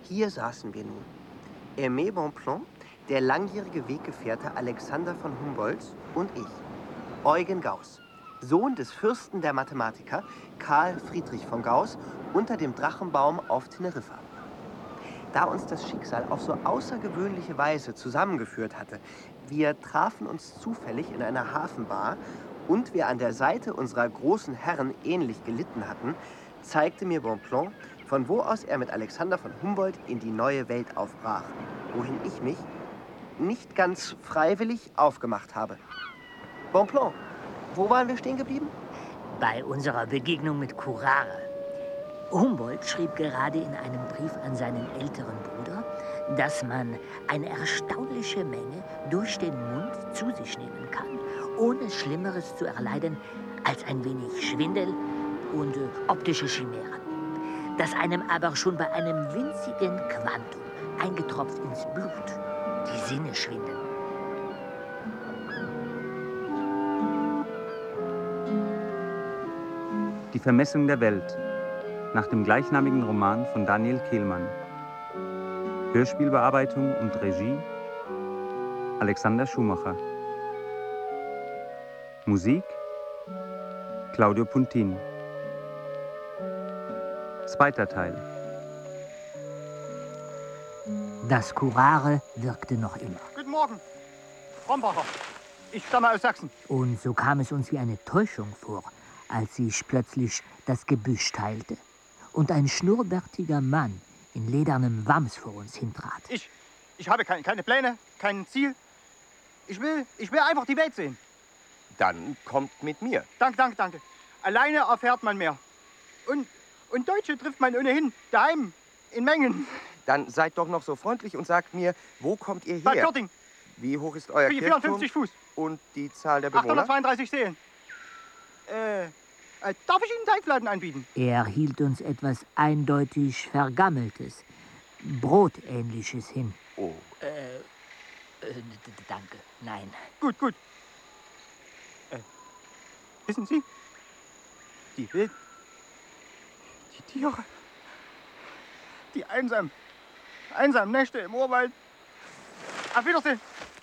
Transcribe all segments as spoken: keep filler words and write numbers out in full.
Hier saßen wir nun. Aimé Bonpland, der langjährige Weggefährte Alexander von Humboldt und ich, Eugen Gauß, Sohn des Fürsten der Mathematiker Karl Friedrich von Gauß, unter dem Drachenbaum auf Teneriffa. Da uns das Schicksal auf so außergewöhnliche Weise zusammengeführt hatte, wir trafen uns zufällig in einer Hafenbar und wir an der Seite unserer großen Herren ähnlich gelitten hatten, zeigte mir Bonpland, von wo aus er mit Alexander von Humboldt in die neue Welt aufbrach, wohin ich mich nicht ganz freiwillig aufgemacht habe. Bonpland, wo waren wir stehen geblieben? Bei unserer Begegnung mit Curare. Humboldt schrieb gerade in einem Brief an seinen älteren Bruder, dass man eine erstaunliche Menge durch den Mund zu sich nehmen kann, ohne Schlimmeres zu erleiden als ein wenig Schwindel und äh, optische Chimären. Dass einem aber schon bei einem winzigen Quantum, eingetropft ins Blut, die Sinne schwindeln. Die Vermessung der Welt, nach dem gleichnamigen Roman von Daniel Kehlmann. Hörspielbearbeitung und Regie Alexander Schumacher. Musik Claudio Puntin. Zweiter Teil. Das Curare wirkte noch immer. Guten Morgen, Rombacher. Ich stamme aus Sachsen. Und so kam es uns wie eine Täuschung vor, als sich plötzlich das Gebüsch teilte und ein schnurrbärtiger Mann in ledernem Wams vor uns hintrat. Ich, ich habe kein, keine Pläne, kein Ziel. Ich will, ich will einfach die Welt sehen. Dann kommt mit mir. Danke, danke, danke. Alleine erfährt man mehr. Und, und Deutsche trifft man ohnehin daheim, in Mengen. Dann seid doch noch so freundlich und sagt mir, wo kommt ihr her? Bad Pürting. Wie hoch ist euer Kirchturm? vierundfünfzig Fuß. Und die Zahl der Bewohner? achthundertzweiunddreißig Seelen. Äh, äh, darf ich Ihnen Teigfladen anbieten? Er hielt uns etwas eindeutig Vergammeltes, Brotähnliches hin. Oh. Äh, äh, danke, nein. Gut, gut. Äh, wissen Sie, die Wild, die Tiere, die einsam, einsamen Nächte im Urwald. Auf Wiedersehen.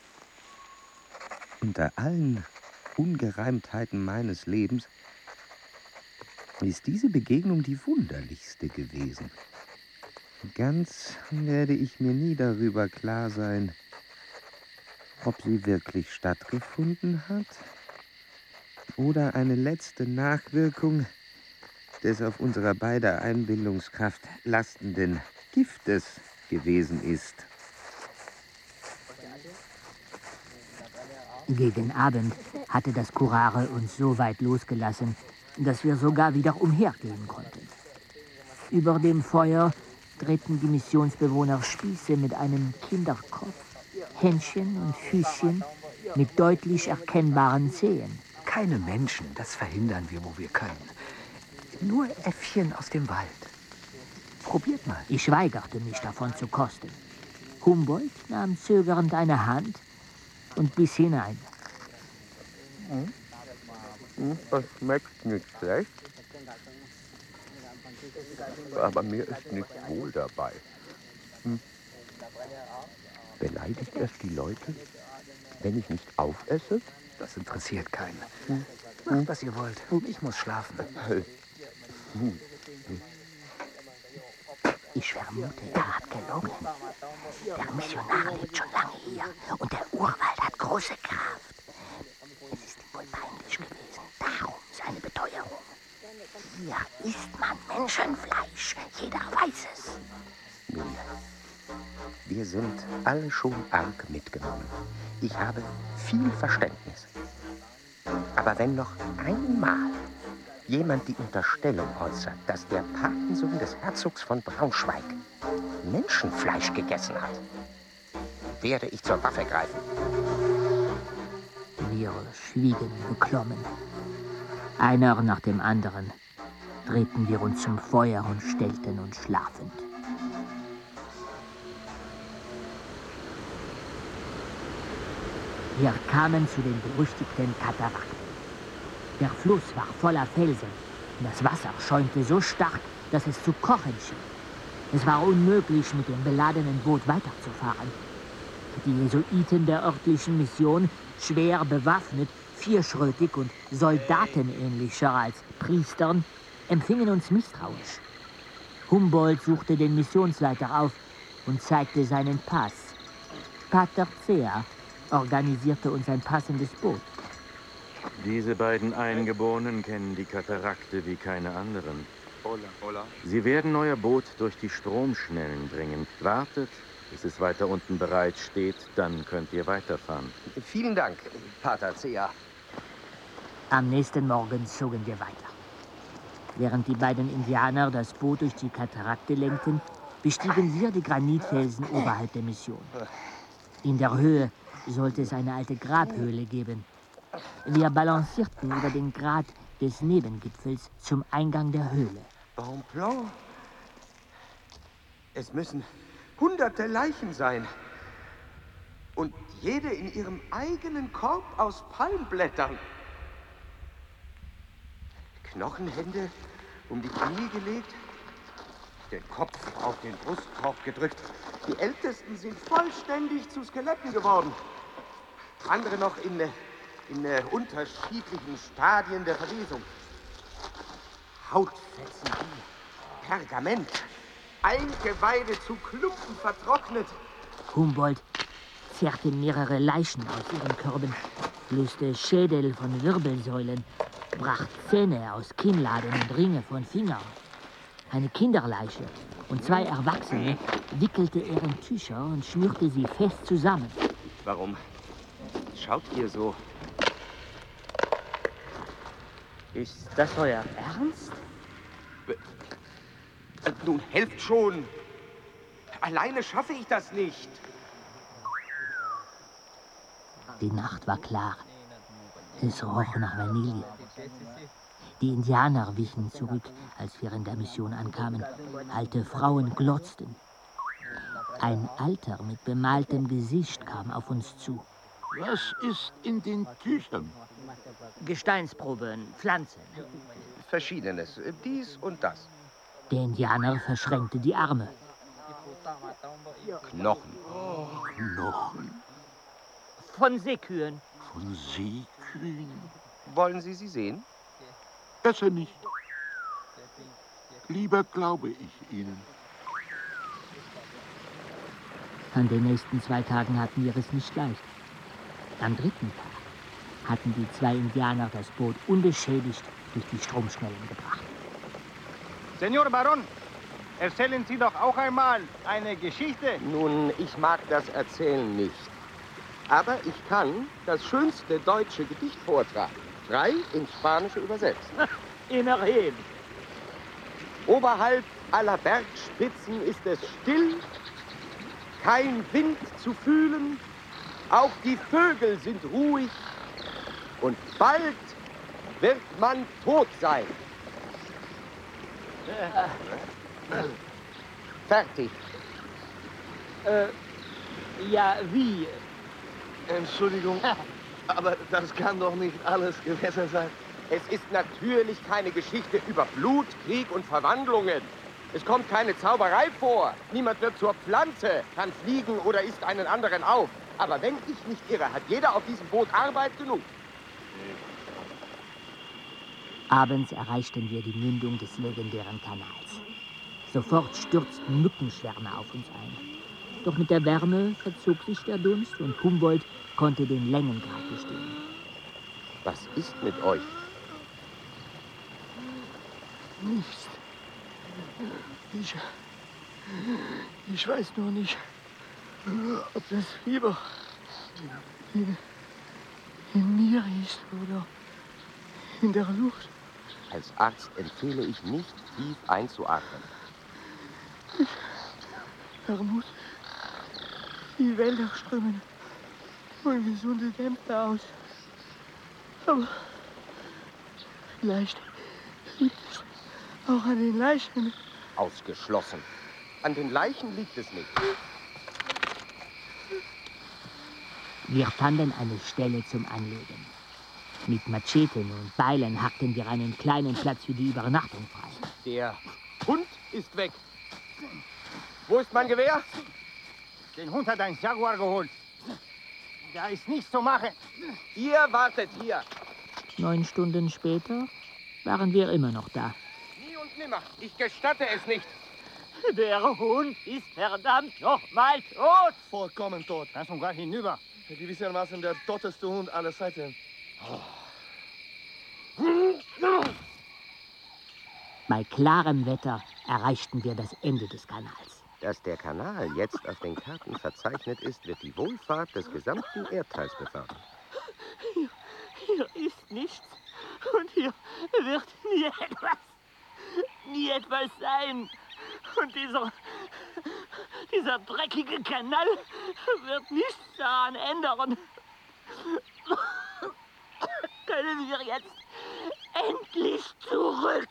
Unter allen Ungereimtheiten meines Lebens ist diese Begegnung die wunderlichste gewesen. Ganz werde ich mir nie darüber klar sein, ob sie wirklich stattgefunden hat oder eine letzte Nachwirkung des auf unserer beider Einbildungskraft lastenden Giftes gewesen ist. Gegen Abend hatte das Curare uns so weit losgelassen, dass wir sogar wieder umhergehen konnten. Über dem Feuer drehten die Missionsbewohner Spieße mit einem Kinderkopf, Händchen und Füßchen mit deutlich erkennbaren Zehen. Keine Menschen, das verhindern wir, wo wir können. Nur Äffchen aus dem Wald. Probiert mal. Ich weigerte mich, davon zu kosten. Humboldt nahm zögernd eine Hand und biss hinein. Hm? Hm, das schmeckt nicht schlecht. Aber mir ist nicht wohl dabei. Hm. Beleidigt es die Leute, wenn ich nicht aufesse? Das interessiert keinen. Hm. Macht, was ihr wollt. Ich muss schlafen. Hm. Ich vermute, er hat gelogen. Der Missionar lebt schon lange hier und der Urwald hat große Kraft. Es ist ihm wohl peinlich gewesen, darum seine Beteuerung. Hier isst man Menschenfleisch, jeder weiß es. Nun, wir sind alle schon arg mitgenommen. Ich habe viel Verständnis. Aber wenn noch einmal jemand die Unterstellung äußert, dass der Patensohn des Herzogs von Braunschweig Menschenfleisch gegessen hat, werde ich zur Waffe greifen. Wir schwiegen beklommen. Einer nach dem anderen drehten wir uns zum Feuer und stellten uns schlafend. Wir kamen zu den berüchtigten Katarakten. Der Fluss war voller Felsen und das Wasser schäumte so stark, dass es zu kochen schien. Es war unmöglich, mit dem beladenen Boot weiterzufahren. Die Jesuiten der örtlichen Mission, schwer bewaffnet, vierschrötig und soldatenähnlicher als Priestern, empfingen uns misstrauisch. Humboldt suchte den Missionsleiter auf und zeigte seinen Pass. Pater Zea organisierte uns ein passendes Boot. Diese beiden Eingeborenen kennen die Katarakte wie keine anderen. Sie werden euer Boot durch die Stromschnellen bringen. Wartet, bis es weiter unten bereit steht, dann könnt ihr weiterfahren. Vielen Dank, Pater Zea. Am nächsten Morgen zogen wir weiter. Während die beiden Indianer das Boot durch die Katarakte lenkten, bestiegen wir die Granitfelsen oberhalb der Mission. In der Höhe sollte es eine alte Grabhöhle geben. Wir balancierten über den Grat des Nebengipfels zum Eingang der Höhle. Bonpland. Es müssen hunderte Leichen sein. Und jede in ihrem eigenen Korb aus Palmblättern. Knochenhände um die Knie gelegt, den Kopf auf den Brustkorb gedrückt. Die Ältesten sind vollständig zu Skeletten geworden. Andere noch in, in äh, unterschiedlichen Stadien der Verwesung. Hautfetzen wie Pergament, Eingeweide zu Klumpen vertrocknet. Humboldt zerrte mehrere Leichen aus ihren Körben, löste Schädel von Wirbelsäulen, brach Zähne aus Kinnladen und Ringe von Fingern. Eine Kinderleiche und zwei Erwachsene wickelte er in Tücher und schnürte sie fest zusammen. Warum schaut ihr so? Ist das euer Ernst? Nun helft schon. Alleine schaffe ich das nicht. Die Nacht war klar. Es roch nach Vanille. Die Indianer wichen zurück, als wir in der Mission ankamen. Alte Frauen glotzten. Ein Alter mit bemaltem Gesicht kam auf uns zu. Was ist in den Tüchern? Gesteinsproben, Pflanzen. Verschiedenes, dies und das. Der Indianer verschränkte die Arme. Knochen. Oh, Knochen Von Seekühen. von Seekühen. Wollen Sie sie sehen? Besser nicht. Lieber glaube ich Ihnen. An den nächsten zwei Tagen hatten wir es nicht leicht. Am dritten Tag hatten die zwei Indianer das Boot unbeschädigt durch die Stromschnellen gebracht. Senor Baron, erzählen Sie doch auch einmal eine Geschichte. Nun, ich mag das Erzählen nicht. Aber ich kann das schönste deutsche Gedicht vortragen. Frei ins Spanische übersetzt. Immerhin. Oberhalb aller Bergspitzen ist es still, kein Wind zu fühlen, auch die Vögel sind ruhig und bald wird man tot sein. Fertig. Äh, ja, wie? Entschuldigung, aber das kann doch nicht alles gewesen sein. Es ist natürlich keine Geschichte über Blut, Krieg und Verwandlungen. Es kommt keine Zauberei vor. Niemand wird zur Pflanze, kann fliegen oder isst einen anderen auf. Aber wenn ich nicht irre, hat jeder auf diesem Boot Arbeit genug. Abends erreichten wir die Mündung des legendären Kanals. Sofort stürzten Mückenschwärme auf uns ein. Doch mit der Wärme verzog sich der Dunst und Humboldt konnte den Längengrad bestimmen. Was ist mit euch? Nichts. Ich, ich weiß nur nicht, ob das Fieber in, in mir ist oder in der Luft. Als Arzt empfehle ich nicht, tief einzuatmen. Ich vermute, die Wälder strömen ungesunde Dämpfe aus. Aber vielleicht liegt es auch an den Leichen. Ausgeschlossen. An den Leichen liegt es nicht. Wir fanden eine Stelle zum Anlegen. Mit Macheten und Beilen hackten wir einen kleinen Platz für die Übernachtung frei. Der Hund ist weg. Wo ist mein Gewehr? Den Hund hat ein Jaguar geholt. Da ist nichts zu machen. Ihr wartet hier. Neun Stunden später waren wir immer noch da. Nie und nimmer. Ich gestatte es nicht. Der Hund ist verdammt nochmal tot. Vollkommen tot. Lass uns gleich hinüber. Gewissermaßen der totteste Hund aller Zeiten. Bei klarem Wetter erreichten wir das Ende des Kanals. Dass der Kanal jetzt auf den Karten verzeichnet ist, wird die Wohlfahrt des gesamten Erdteils befördern. Hier, hier ist nichts und hier wird nie etwas, nie etwas sein. Und dieser, dieser dreckige Kanal wird nichts daran ändern. Können wir jetzt endlich zurück?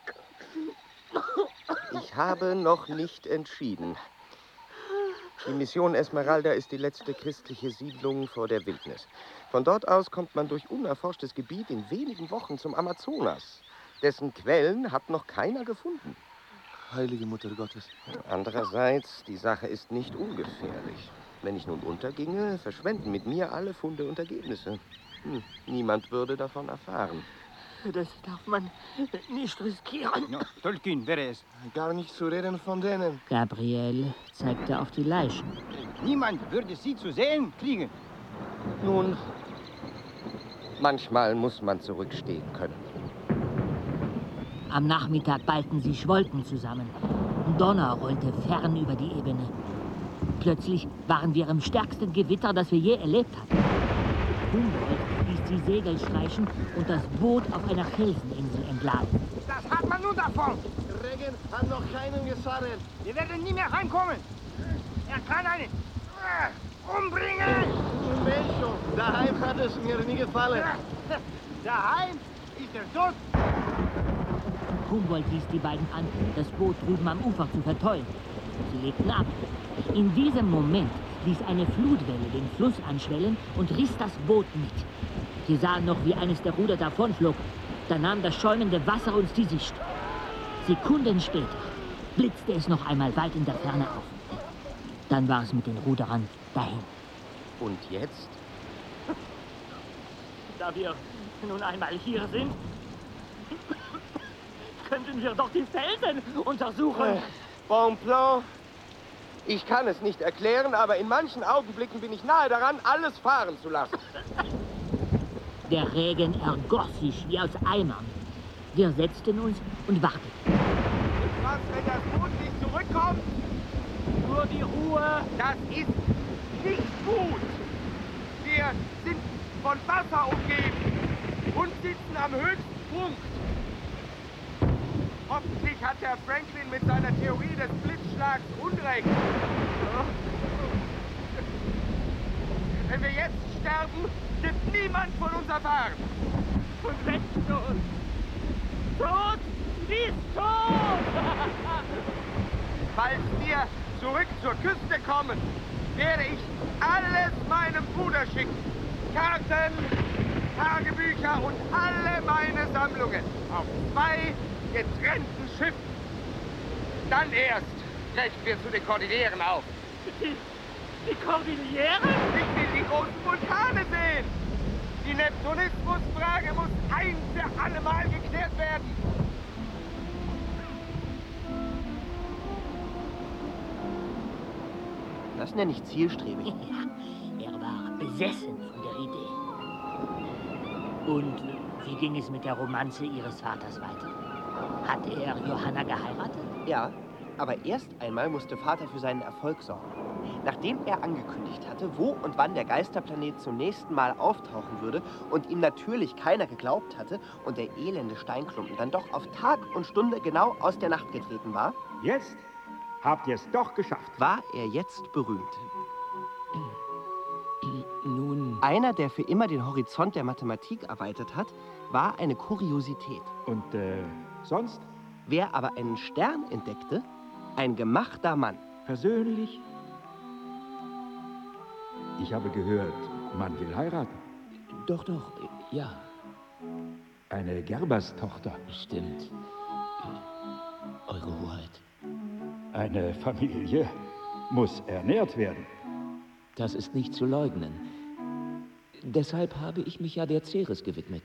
Ich habe noch nicht entschieden. Die Mission Esmeralda ist die letzte christliche Siedlung vor der Wildnis. Von dort aus kommt man durch unerforschtes Gebiet in wenigen Wochen zum Amazonas. Dessen Quellen hat noch keiner gefunden. Heilige Mutter Gottes. Andererseits, die Sache ist nicht ungefährlich. Wenn ich nun unterginge, verschwenden mit mir alle Funde und Ergebnisse. Hm, niemand würde davon erfahren. Das darf man nicht riskieren. No, Tolkien wäre es. Gar nicht zu reden von denen. Gabriel zeigte auf die Leichen. Niemand würde sie zu sehen kriegen. Nun, manchmal muss man zurückstehen können. Am Nachmittag ballten sich Wolken zusammen. Donner rollte fern über die Ebene. Plötzlich waren wir im stärksten Gewitter, das wir je erlebt hatten. Humboldt ließ die Segel streichen und das Boot auf einer Felseninsel entladen. Das hat man nun davon. Regen hat noch keinen geschadet. Wir werden nie mehr heimkommen. Er kann einen äh, umbringen. Mensch, daheim hat es mir nie gefallen. Daheim ist er tot. Humboldt wies die beiden an, das Boot drüben am Ufer zu verteuern. Sie legten ab. In diesem Moment ließ eine Flutwelle den Fluss anschwellen und riss das Boot mit. Wir sahen noch, wie eines der Ruder davonflog. Da nahm das schäumende Wasser uns die Sicht. Sekunden später blitzte es noch einmal weit in der Ferne auf. Dann war es mit den Ruderern dahin. Und jetzt? Da wir nun einmal hier sind, könnten wir doch die Felsen untersuchen. Bonplan. Ich kann es nicht erklären, aber in manchen Augenblicken bin ich nahe daran, alles fahren zu lassen. Der Regen ergoss sich wie aus Eimern. Wir setzten uns und warteten. Was, wenn das Boot nicht zurückkommt? Nur die Ruhe. Das ist nicht gut. Wir sind von Wasser umgeben und sitzen am höchsten Punkt. Hoffentlich hat Herr Franklin mit seiner Theorie des Blitzschlags Unrecht. Wenn wir jetzt sterben, wird niemand von uns erfahren. Und wenn tot, tot ist tot! Falls wir zurück zur Küste kommen, werde ich alles meinem Bruder schicken. Karten, Tagebücher und alle meine Sammlungen auf zwei getrennten Schiffen. Dann erst brechen wir zu den Kordilleren auf. Die, die Kordilleren? Ich will die großen Vulkane sehen. Die Neptunismus-Frage muss ein für alle Mal geklärt werden. Das nenne ich zielstrebig. Ja, er war besessen von der Idee. Und wie ging es mit der Romanze Ihres Vaters weiter? Hat er Johanna geheiratet? Ja, aber erst einmal musste Vater für seinen Erfolg sorgen. Nachdem er angekündigt hatte, wo und wann der Geisterplanet zum nächsten Mal auftauchen würde und ihm natürlich keiner geglaubt hatte und der elende Steinklumpen dann doch auf Tag und Stunde genau aus der Nacht getreten war, jetzt habt ihr es doch geschafft. War er jetzt berühmt. Nun... Einer, der für immer den Horizont der Mathematik erweitert hat, war eine Kuriosität. Und äh, sonst? Wer aber einen Stern entdeckte, ein gemachter Mann. Persönlich? Ich habe gehört, man will heiraten. Doch, doch, ja. Eine Gerbers-Tochter. Stimmt. Eure Hoheit. Eine Familie muss ernährt werden. Das ist nicht zu leugnen. Deshalb habe ich mich ja der Ceres gewidmet.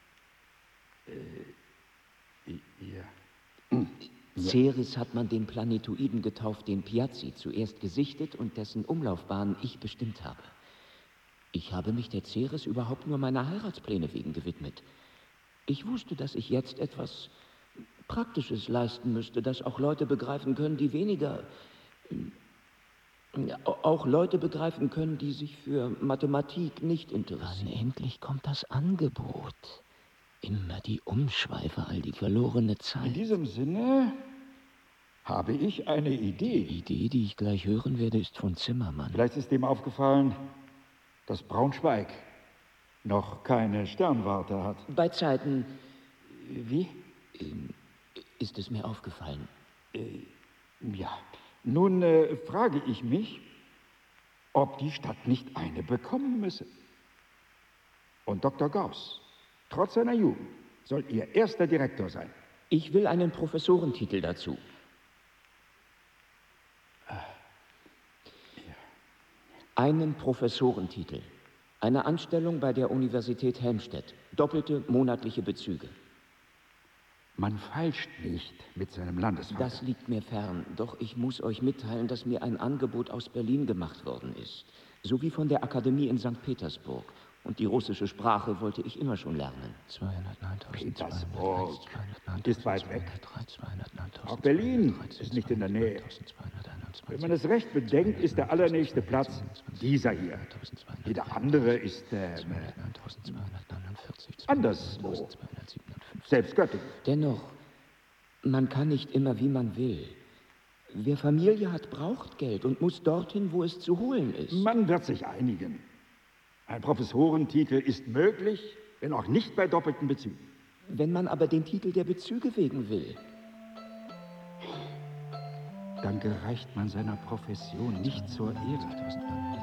Äh, ja. Ceres hat man den Planetoiden getauft, den Piazzi zuerst gesichtet und dessen Umlaufbahn ich bestimmt habe. Ich habe mich der Ceres überhaupt nur meiner Heiratspläne wegen gewidmet. Ich wusste, dass ich jetzt etwas Praktisches leisten müsste, das auch Leute begreifen können, die weniger... auch Leute begreifen können, die sich für Mathematik nicht interessieren. Wann endlich kommt das Angebot? Immer die Umschweife, all die verlorene Zeit. In diesem Sinne habe ich eine Idee. Die Idee, die ich gleich hören werde, ist von Zimmermann. Vielleicht ist ihm aufgefallen, dass Braunschweig noch keine Sternwarte hat. Bei Zeiten... Wie? Ist es mir aufgefallen. Äh, ja. Nun äh, frage ich mich, ob die Stadt nicht eine bekommen müsse. Und Doktor Gauss, trotz seiner Jugend, soll ihr erster Direktor sein. Ich will einen Professorentitel dazu. Einen Professorentitel. Eine Anstellung bei der Universität Helmstedt. Doppelte monatliche Bezüge. Man feilscht nicht mit seinem Landesvater. Das liegt mir fern. Doch ich muss euch mitteilen, dass mir ein Angebot aus Berlin gemacht worden ist. Sowie von der Akademie in Sankt Petersburg. Und die russische Sprache wollte ich immer schon lernen. Petersburg ist weit weg. Auch Berlin ist nicht in der Nähe. Wenn man es recht bedenkt, ist der allernächste Platz dieser hier. Jeder andere ist äh, anderswo. Selbst Göttingen. Dennoch, man kann nicht immer, wie man will. Wer Familie hat, braucht Geld und muss dorthin, wo es zu holen ist. Man wird sich einigen. Ein Professorentitel ist möglich, wenn auch nicht bei doppelten Bezügen. Wenn man aber den Titel der Bezüge wegen will, dann gereicht man seiner Profession nicht zur Ehre.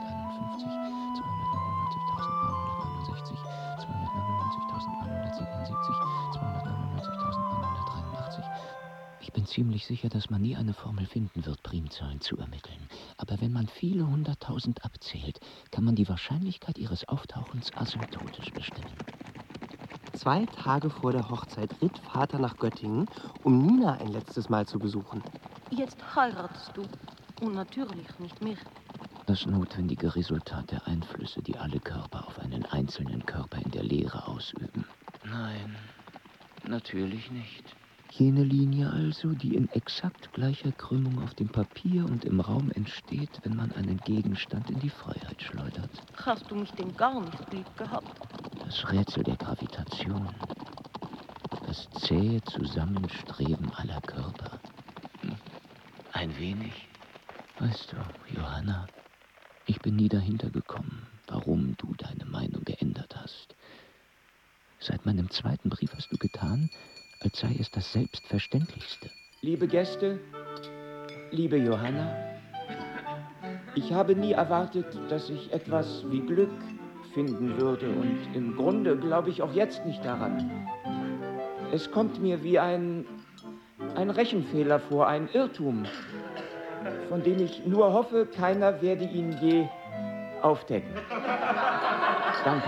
Ich bin ziemlich sicher, dass man nie eine Formel finden wird, Primzahlen zu ermitteln. Aber wenn man viele hunderttausend abzählt, kann man die Wahrscheinlichkeit ihres Auftauchens asymptotisch bestimmen. Zwei Tage vor der Hochzeit ritt Vater nach Göttingen, um Nina ein letztes Mal zu besuchen. Jetzt heiratest du. Und natürlich nicht mich. Das notwendige Resultat der Einflüsse, die alle Körper auf einen einzelnen Körper in der Leere ausüben. Nein, natürlich nicht. Jene Linie also, die in exakt gleicher Krümmung auf dem Papier und im Raum entsteht, wenn man einen Gegenstand in die Freiheit schleudert. Hast du mich denn gar nicht lieb gehabt? Das Rätsel der Gravitation. Das zähe Zusammenstreben aller Körper. Hm. Ein wenig. Weißt du, Johanna, ich bin nie dahinter gekommen, warum du deine Meinung geändert hast. Seit meinem zweiten Brief hast du getan, als sei es das Selbstverständlichste. Liebe Gäste, liebe Johanna, ich habe nie erwartet, dass ich etwas wie Glück finden würde und im Grunde glaube ich auch jetzt nicht daran. Es kommt mir wie ein, ein Rechenfehler vor, ein Irrtum, von dem ich nur hoffe, keiner werde ihn je aufdecken. Danke.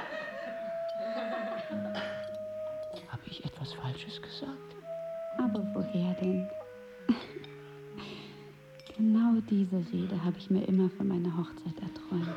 Habe ich etwas Falsches gesagt? Aber woher denn? Genau diese Rede habe ich mir immer für meine Hochzeit erträumt.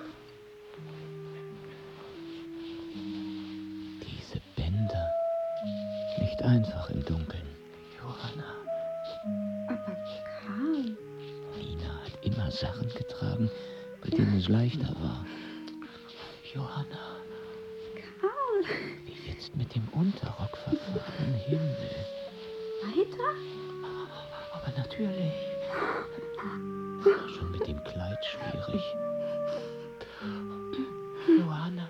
Diese Bänder. Nicht einfach im Dunkeln. Johanna. Aber Karl. Nina hat immer Sachen getragen, bei denen es leichter war. Johanna. Karl. Wie jetzt mit dem Unterrock verfahren Himmel. Weiter? Aber natürlich. Schon mit dem Kleid schwierig. Johanna.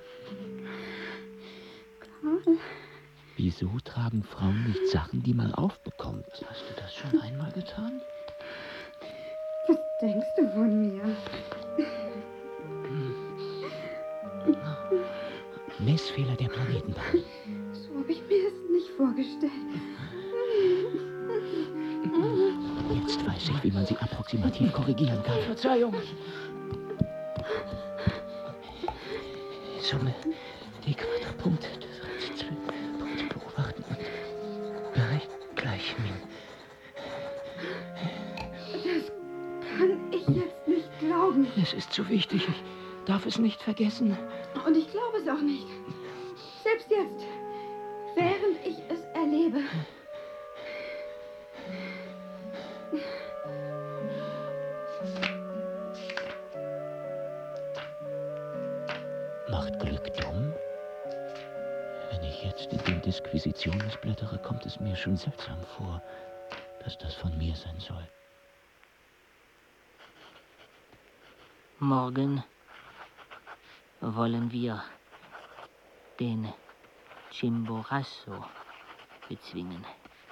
Karl. Wieso tragen Frauen nicht Sachen, die man aufbekommt? Hast du das schon einmal getan? Was denkst du von mir? Messfehler der Planetenbahn. So habe ich mir es nicht vorgestellt. Jetzt weiß ich, wie man sie approximativ korrigieren kann. Verzeihung. Summe die Quadratpunkte des Punkte beobachten und berechnen. Das kann ich jetzt nicht glauben. Es ist zu wichtig. Ich darf es nicht vergessen. Und ich glaube es auch nicht. Selbst jetzt, während ich es erlebe. Macht Glück dumm? Wenn ich jetzt in den Disquisitiones blättere, kommt es mir schon seltsam vor, dass das von mir sein soll. Morgen wollen wir den Chimborazo bezwingen.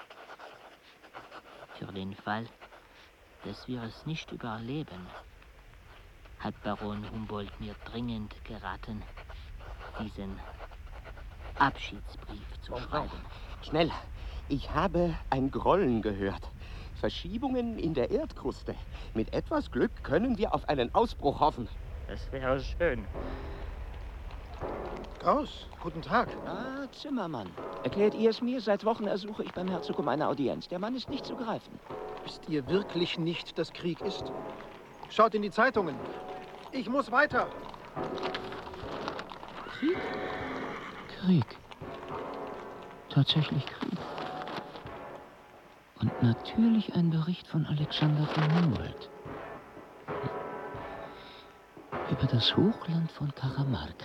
Für den Fall, dass wir es nicht überleben, hat Baron Humboldt mir dringend geraten, diesen Abschiedsbrief zu schreiben. Schnell, ich habe ein Grollen gehört. Verschiebungen in der Erdkruste. Mit etwas Glück können wir auf einen Ausbruch hoffen. Das wäre schön. Gauss, guten Tag. Ah, Zimmermann. Erklärt ihr es mir? Seit Wochen ersuche ich beim Herzog um eine Audienz. Der Mann ist nicht zu greifen. Wisst ihr wirklich nicht, dass Krieg ist? Schaut in die Zeitungen. Ich muss weiter. Krieg? Krieg. Tatsächlich Krieg. Und natürlich ein Bericht von Alexander von Humboldt. Über das Hochland von Caramarca.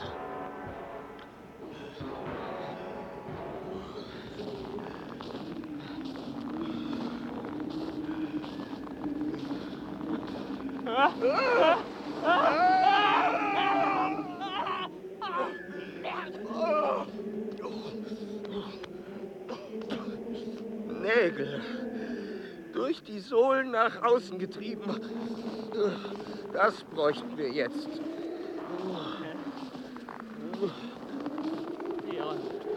Nägel. Durch die Sohlen nach außen getrieben. Das bräuchten wir jetzt. Ja.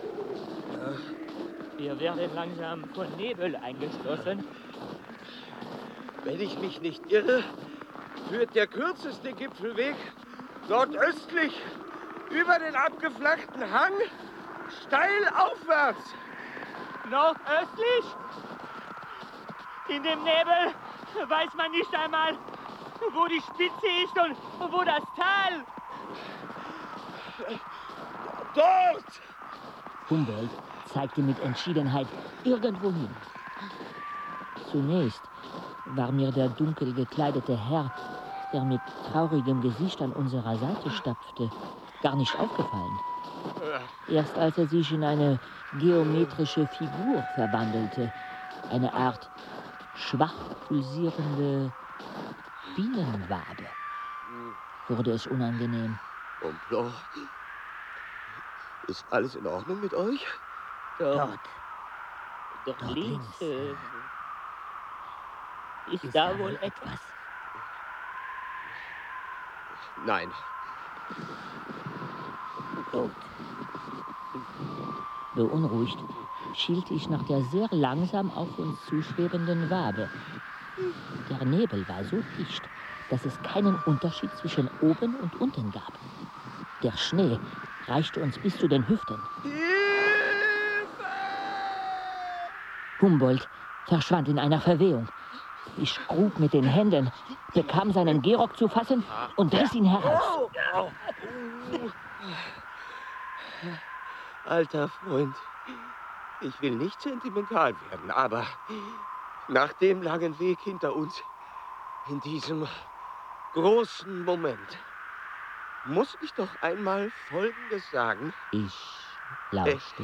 Wir werden langsam von Nebel eingeschlossen. Wenn ich mich nicht irre, führt der kürzeste Gipfelweg nordöstlich über den abgeflachten Hang steil aufwärts. Nordöstlich? In dem Nebel weiß man nicht einmal, wo die Spitze ist und wo das Tal. Dort! Humboldt zeigte mit Entschiedenheit irgendwo hin. Zunächst war mir der dunkel gekleidete Herr, der mit traurigem Gesicht an unserer Seite stapfte, gar nicht aufgefallen. Erst als er sich in eine geometrische Figur verwandelte, eine Art schwach pulsierende Bienenwabe, wurde es unangenehm. Und Blanc, ist alles in Ordnung mit euch? Dort. Dort, Dort links. links. Äh, ist, ist da wohl etwas? Nein. Gut. Beunruhigt schielte ich nach der sehr langsam auf uns zuschwebenden Wabe. Der Nebel war so dicht, dass es keinen Unterschied zwischen oben und unten gab. Der Schnee reichte uns bis zu den Hüften. Humboldt verschwand in einer Verwehung. Ich grub mit den Händen, bekam seinen Gehrock zu fassen und riss ihn heraus. Alter Freund, ich will nicht sentimental werden, aber nach dem langen Weg hinter uns, in diesem großen Moment, muss ich doch einmal Folgendes sagen. Ich lauschte. Äh.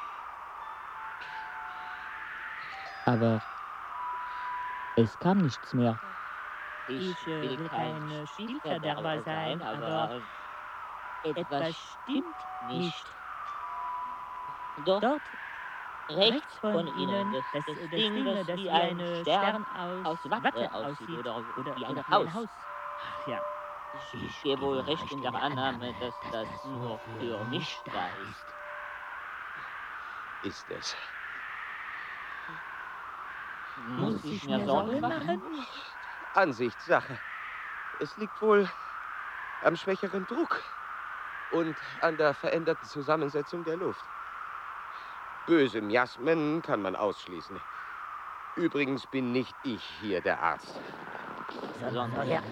Aber es kam nichts mehr. Ich äh, will kein Spielverderber sein, aber etwas stimmt nicht. Dort, Dort rechts von, von Ihnen, das, das, das Ding, das, das wie ein Stern aus, aus Watte, Watte aussieht, oder, oder wie ein oder Haus. Haus. Ach ja. Ich stehe wohl recht in der Annahme, dass das nur für mich da ist. Ist es. Muss ich mir Sorgen machen? Ansichtssache. Es liegt wohl am schwächeren Druck und an der veränderten Zusammensetzung der Luft. Böse Miasmen kann man ausschließen. Übrigens bin nicht ich hier der Arzt. Sondern wer?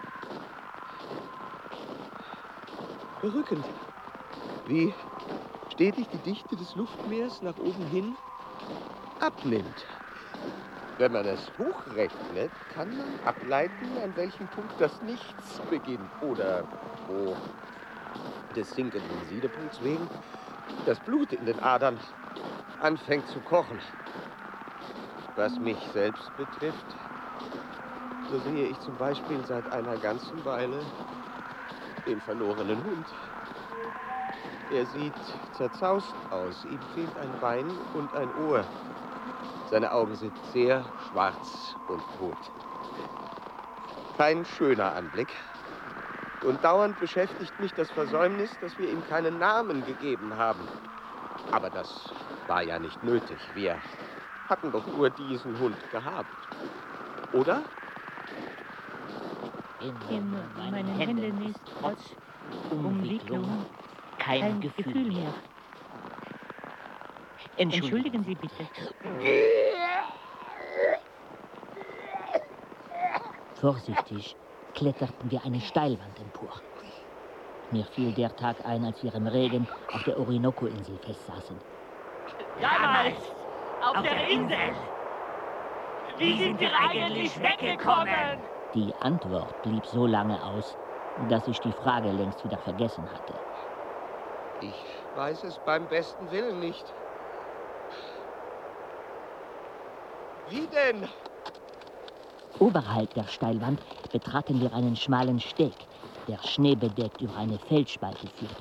Berückend. Wie stetig die Dichte des Luftmeers nach oben hin abnimmt. Wenn man es hochrechnet, kann man ableiten, an welchem Punkt das Nichts beginnt oder wo des sinkenden Siedepunkts wegen das Blut in den Adern anfängt zu kochen. Was mich selbst betrifft, so sehe ich zum Beispiel seit einer ganzen Weile den verlorenen Hund. Er sieht zerzaust aus, ihm fehlt ein Bein und ein Ohr. Seine Augen sind sehr schwarz und tot. Kein schöner Anblick. Und dauernd beschäftigt mich das Versäumnis, dass wir ihm keinen Namen gegeben haben. Aber das war ja nicht nötig. Wir hatten doch nur diesen Hund gehabt. Oder? In, in meinen Händen ist trotz Umwicklung kein, kein Gefühl, Gefühl mehr. Entschuldigen Sie bitte. Vorsichtig kletterten wir eine Steilwand empor. Mir fiel der Tag ein, als wir im Regen auf der Orinoco-Insel festsaßen. Damals, auf, auf der, der Insel. Wie sind wir eigentlich weggekommen? Die Antwort blieb so lange aus, dass ich die Frage längst wieder vergessen hatte. Ich weiß es beim besten Willen nicht. Wie denn? Oberhalb der Steilwand betraten wir einen schmalen Steg, der schneebedeckt über eine Felsspalte führte.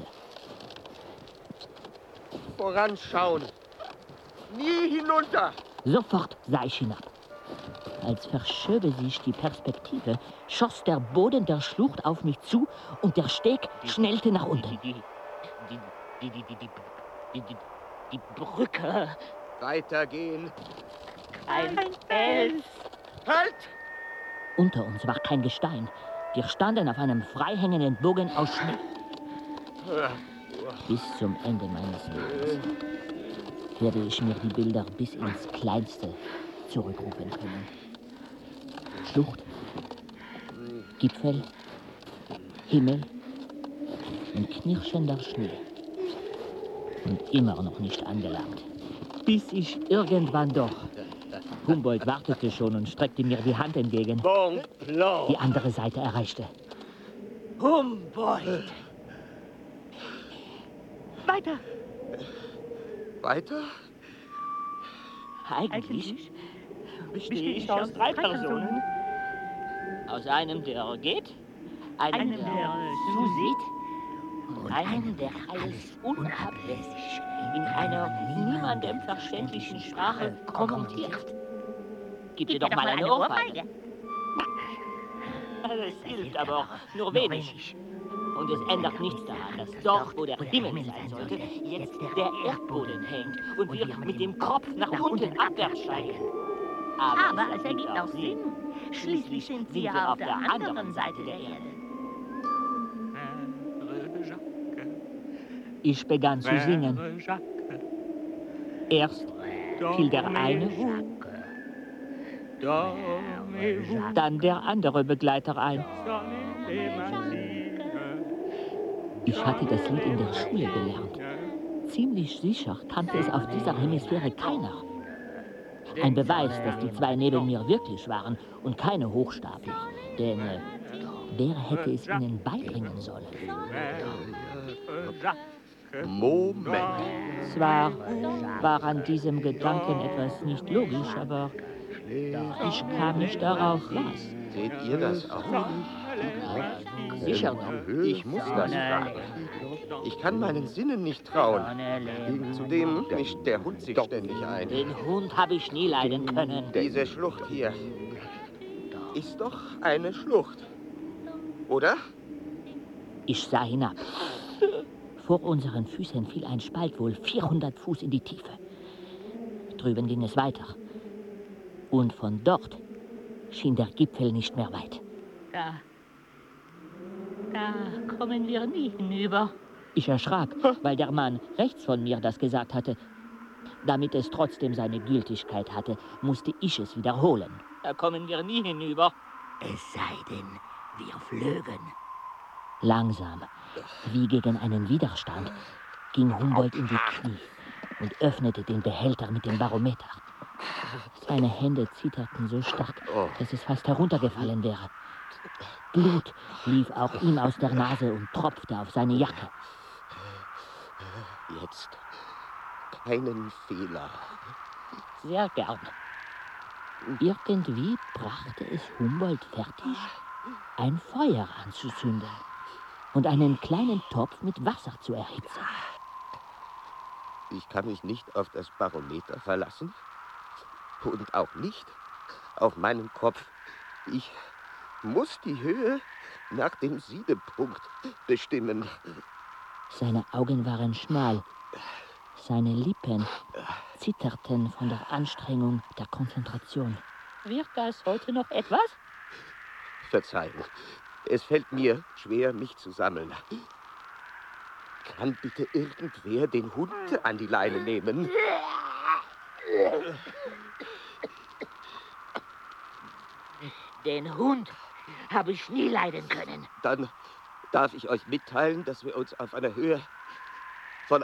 Voranschauen! Nie hinunter! Sofort sah ich hinab. Als verschöbe sich die Perspektive, schoss der Boden der Schlucht auf mich zu und der Steg schnellte nach unten. Die, die, die, die, die, die, die, die, die Brücke. Weitergehen. Ein Fels. Halt! Unter uns war kein Gestein. Wir standen auf einem freihängenden Bogen aus Schnee. Bis zum Ende meines Lebens werde ich mir die Bilder bis ins Kleinste zurückrufen können. Schlucht, Gipfel, Himmel und knirschender Schnee. Und immer noch nicht angelangt. Bis ich irgendwann doch... Humboldt wartete schon und streckte mir die Hand entgegen. Bon Blanc. Die andere Seite erreichte. Humboldt! Weiter! Weiter? Eigentlich bestehe ich aus drei Personen. Aus einem, der geht, einem, einem der zusieht und einem, der alles unablässig in einer niemandem verständlichen Sprache kommentiert. Gib dir doch mal eine Ohrfeige. Das hilft aber auch nur wenig. Und es ändert nichts daran, dass dort, wo der Himmel sein sollte, jetzt der Erdboden hängt und wir mit dem Kopf nach unten abwärts steigen. Aber, Aber es ergibt auch Sinn. Schließlich sind wir ja auf der anderen Seite der Erde. Ich begann zu singen. Erst fiel der eine, dann der andere Begleiter ein. Ich hatte das Lied in der Schule gelernt. Ziemlich sicher kannte es auf dieser Hemisphäre keiner. Ein Beweis, dass die zwei neben mir wirklich waren und keine Hochstapler. Denn äh, wer hätte es ihnen beibringen sollen? Moment. Zwar war an diesem Gedanken etwas nicht logisch, aber ich kam nicht darauf was. Seht ihr das auch? Sicher noch. Ich muss das fragen. Ich kann meinen Sinnen nicht trauen. Zudem mischt der Hund sich ständig ein. Den Hund habe ich nie leiden können. Diese Schlucht hier ist doch eine Schlucht, oder? Ich sah hinab. Vor unseren Füßen fiel ein Spalt wohl vierhundert Fuß in die Tiefe. Drüben ging es weiter. Und von dort schien der Gipfel nicht mehr weit. Da, da kommen wir nie hinüber. Ich erschrak, weil der Mann rechts von mir das gesagt hatte. Damit es trotzdem seine Gültigkeit hatte, musste ich es wiederholen. Da kommen wir nie hinüber. Es sei denn, wir flögen. Langsam, wie gegen einen Widerstand, ging Humboldt in die Knie und öffnete den Behälter mit dem Barometer. Seine Hände zitterten so stark, dass es fast heruntergefallen wäre. Blut lief auch ihm aus der Nase und tropfte auf seine Jacke. Jetzt keinen Fehler. Sehr gern. Irgendwie brachte es Humboldt fertig, ein Feuer anzuzünden und einen kleinen Topf mit Wasser zu erhitzen. Ich kann mich nicht auf das Barometer verlassen und auch nicht auf meinen Kopf. Ich muss die Höhe nach dem Siedepunkt bestimmen. Seine Augen waren schmal. Seine Lippen zitterten von der Anstrengung der Konzentration. Wird das heute noch etwas? Verzeihung, es fällt mir schwer, mich zu sammeln. Kann bitte irgendwer den Hund an die Leine nehmen? Den Hund habe ich nie leiden können. Dann darf ich euch mitteilen, dass wir uns auf einer Höhe von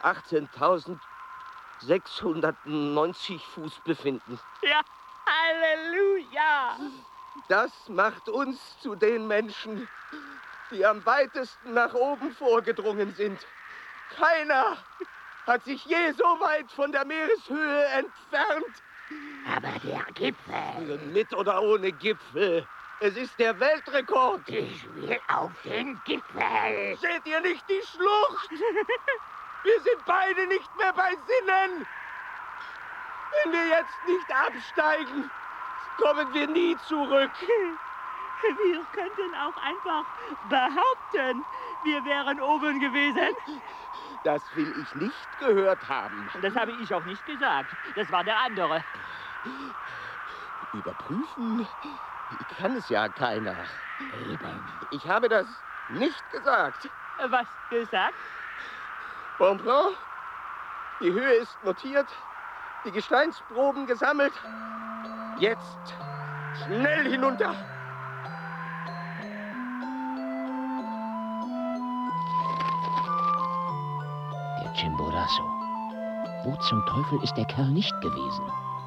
achtzehntausendsechshundertneunzig Fuß befinden. Ja, Halleluja! Das macht uns zu den Menschen, die am weitesten nach oben vorgedrungen sind. Keiner hat sich je so weit von der Meereshöhe entfernt. Aber der Gipfel... Mit oder ohne Gipfel. Es ist der Weltrekord. Ich will auf den Gipfel. Seht ihr nicht die Schlucht? Wir sind beide nicht mehr bei Sinnen. Wenn wir jetzt nicht absteigen, kommen wir nie zurück. Wir könnten auch einfach behaupten, wir wären oben gewesen. Das will ich nicht gehört haben. Das habe ich auch nicht gesagt. Das war der andere. Überprüfen kann es ja keiner. Eben. Ich habe das nicht gesagt. Was gesagt? Bonpland, die Höhe ist notiert, die Gesteinsproben gesammelt. Jetzt schnell hinunter. Der Chimborazo. Wo zum Teufel ist der Kerl nicht gewesen?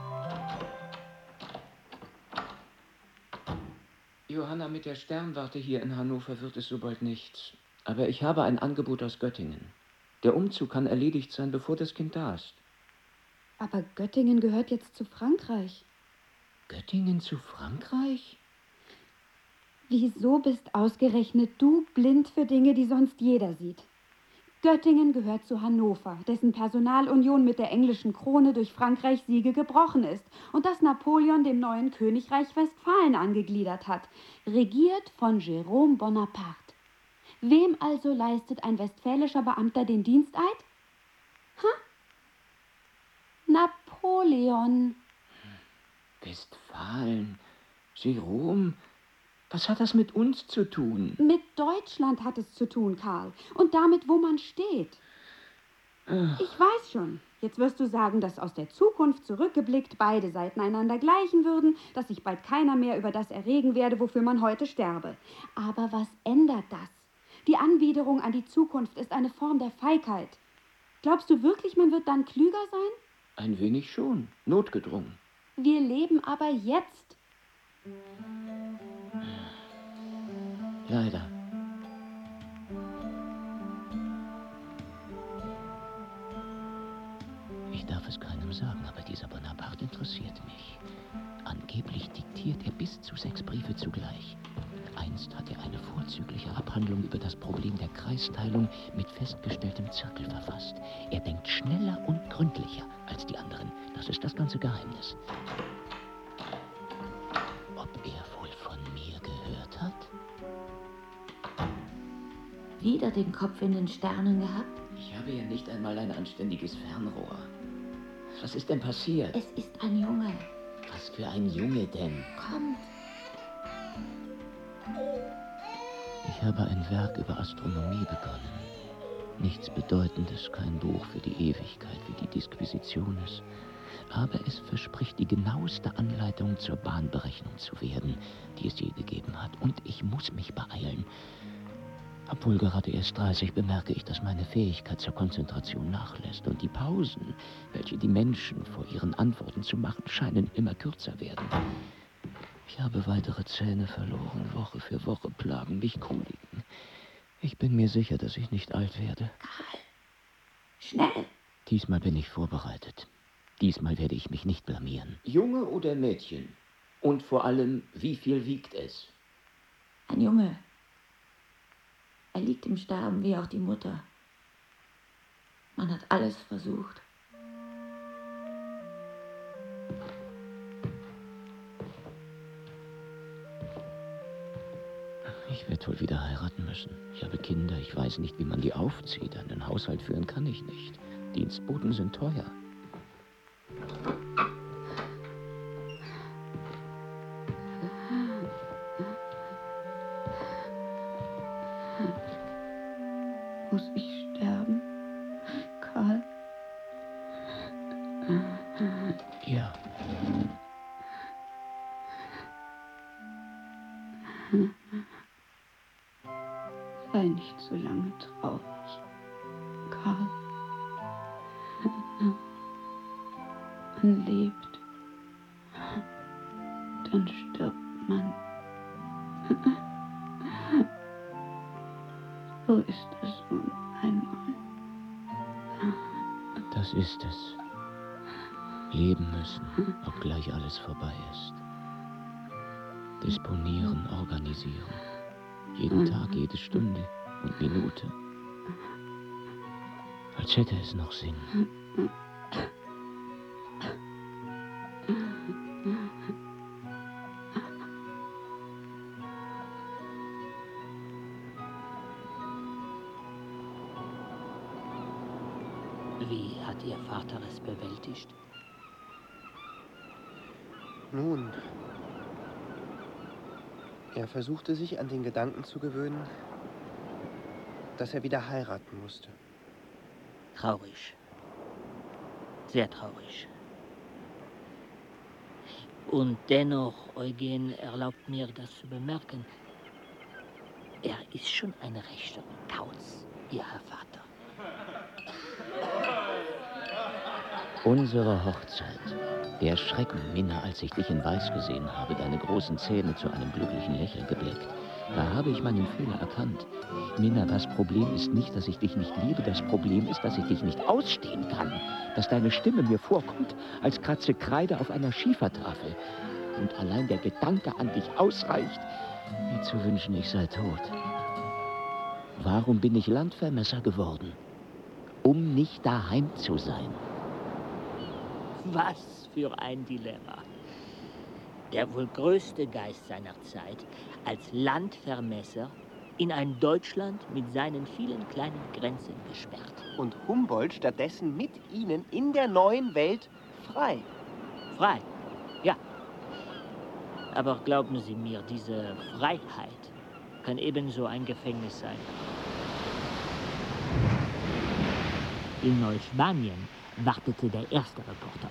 Johanna, mit der Sternwarte hier in Hannover wird es so bald nichts. Aber ich habe ein Angebot aus Göttingen. Der Umzug kann erledigt sein, bevor das Kind da ist. Aber Göttingen gehört jetzt zu Frankreich. Göttingen zu Frankreich? Wieso bist ausgerechnet du blind für Dinge, die sonst jeder sieht? Göttingen gehört zu Hannover, dessen Personalunion mit der englischen Krone durch Frankreichs Siege gebrochen ist und das Napoleon dem neuen Königreich Westfalen angegliedert hat, regiert von Jérôme Bonaparte. Wem also leistet ein westfälischer Beamter den Diensteid? Ha? Napoleon. Westfalen, Jérôme, was hat das mit uns zu tun? Mit Deutschland hat es zu tun, Karl. Und damit, wo man steht. Ach. Ich weiß schon. Jetzt wirst du sagen, dass aus der Zukunft zurückgeblickt beide Seiten einander gleichen würden, dass sich bald keiner mehr über das erregen werde, wofür man heute sterbe. Aber was ändert das? Die Anbiederung an die Zukunft ist eine Form der Feigheit. Glaubst du wirklich, man wird dann klüger sein? Ein wenig schon, notgedrungen. Wir leben aber jetzt. Leider. Ich darf es keinem sagen, aber dieser Bonaparte interessiert mich. Angeblich diktiert er bis zu sechs Briefe zugleich. Einst hat er eine vorzügliche Abhandlung über das Problem der Kreisteilung mit festgestelltem Zirkel verfasst. Er denkt schneller und gründlicher als die anderen. Das ist das ganze Geheimnis. Ob er wohl von mir gehört hat? Wieder den Kopf in den Sternen gehabt? Ich habe ja nicht einmal ein anständiges Fernrohr. Was ist denn passiert? Es ist ein Junge. Was Was für ein Junge denn? Kommt. Ich habe ein Werk über Astronomie begonnen. Nichts Bedeutendes, kein Buch für die Ewigkeit wie die Disquisitiones. Aber es verspricht, die genaueste Anleitung zur Bahnberechnung zu werden, die es je gegeben hat. Und ich muss mich beeilen. Obwohl gerade erst dreißig bemerke ich, dass meine Fähigkeit zur Konzentration nachlässt. Und die Pausen, welche die Menschen vor ihren Antworten zu machen scheinen, immer kürzer werden. Ich habe weitere Zähne verloren. Woche für Woche plagen mich Koliken. Ich bin mir sicher, dass ich nicht alt werde. Karl, schnell. Diesmal bin ich vorbereitet. Diesmal werde ich mich nicht blamieren. Junge oder Mädchen? Und vor allem, wie viel wiegt es? Ein Junge. Er liegt im Sterben, wie auch die Mutter. Man hat alles versucht. Ich werde wohl wieder heiraten müssen. Ich habe Kinder, ich weiß nicht, wie man die aufzieht. Einen Haushalt führen kann ich nicht. Dienstboten sind teuer. Muss ich sterben, Karl? Ja. Sei nicht so lange traurig, Karl. Man lebt, dann stirbt man. So ist es nun einmal. Das ist es. Leben müssen, obgleich alles vorbei ist. Disponieren, organisieren. Jeden Tag, jede Stunde und Minute. Als hätte es noch Sinn. Wie hat Ihr Vater es bewältigt? Nun, er versuchte sich an den Gedanken zu gewöhnen, dass er wieder heiraten musste. Traurig. Sehr traurig. Und dennoch, Eugen erlaubt mir, das zu bemerken, er ist schon ein rechter Kauz, Ihr Herr Vater. Unsere Hochzeit. Der Schrecken, Minna, als ich dich in Weiß gesehen habe, deine großen Zähne zu einem glücklichen Lächeln gebleckt. Da habe ich meinen Fehler erkannt. Minna, das Problem ist nicht, dass ich dich nicht liebe. Das Problem ist, dass ich dich nicht ausstehen kann. Dass deine Stimme mir vorkommt, als kratze Kreide auf einer Schiefertafel. Und allein der Gedanke an dich ausreicht, mir zu wünschen, ich sei tot. Warum bin ich Landvermesser geworden? Um nicht daheim zu sein. Was für ein Dilemma. Der wohl größte Geist seiner Zeit als Landvermesser in ein Deutschland mit seinen vielen kleinen Grenzen gesperrt. Und Humboldt stattdessen mit ihnen in der neuen Welt frei. Frei, ja. Aber glauben Sie mir, diese Freiheit kann ebenso ein Gefängnis sein. In Neuspanien wartete der erste Reporter.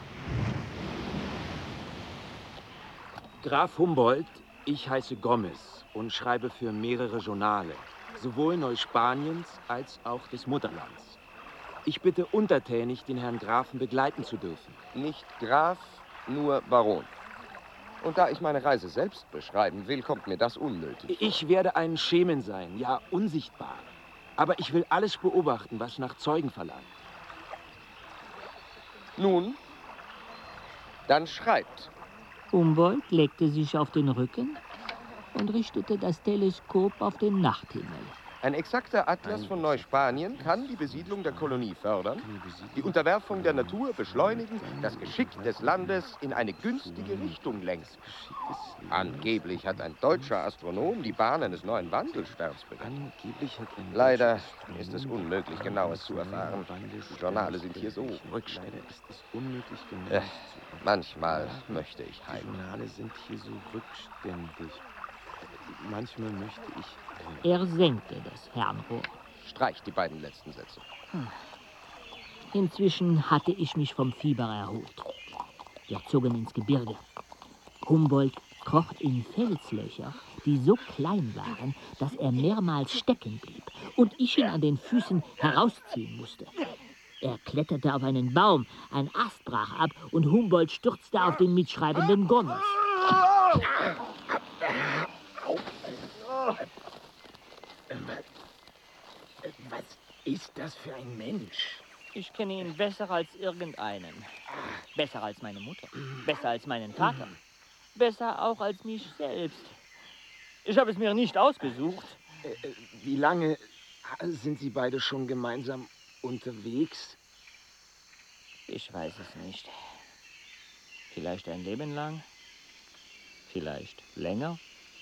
Graf Humboldt, ich heiße Gomez und schreibe für mehrere Journale, sowohl Neuspaniens als auch des Mutterlands. Ich bitte untertänig, den Herrn Grafen begleiten zu dürfen. Nicht Graf, nur Baron. Und da ich meine Reise selbst beschreiben will, kommt mir das unnötig vor. Ich werde ein Schemen sein, ja unsichtbar. Aber ich will alles beobachten, was nach Zeugen verlangt. Nun, dann schreibt. Humboldt legte sich auf den Rücken und richtete das Teleskop auf den Nachthimmel. Ein exakter Atlas von Neuspanien kann die Besiedlung der Kolonie fördern, die Unterwerfung der Natur beschleunigen, das Geschick des Landes in eine günstige Richtung lenken. Angeblich hat ein deutscher Astronom die Bahn eines neuen Wandelsterns begangen. Leider ist es unmöglich, Genaues zu erfahren. Die Journale sind hier so rückständig. Äh, manchmal möchte ich heim. Die Journale sind hier so rückständig. Manchmal möchte ich... Er senkte das Fernrohr. Streicht die beiden letzten Sätze. Inzwischen hatte ich mich vom Fieber erholt. Wir zogen ins Gebirge. Humboldt kroch in Felslöcher, die so klein waren, dass er mehrmals stecken blieb und ich ihn an den Füßen herausziehen musste. Er kletterte auf einen Baum, ein Ast brach ab und Humboldt stürzte auf den mitschreibenden Gomez. Was ist das für ein Mensch? Ich kenne ihn besser als irgendeinen. Besser als meine Mutter. Besser als meinen Vater. Besser auch als mich selbst. Ich habe es mir nicht ausgesucht. Wie lange sind Sie beide schon gemeinsam unterwegs? Ich weiß es nicht. Vielleicht ein Leben lang. Vielleicht länger.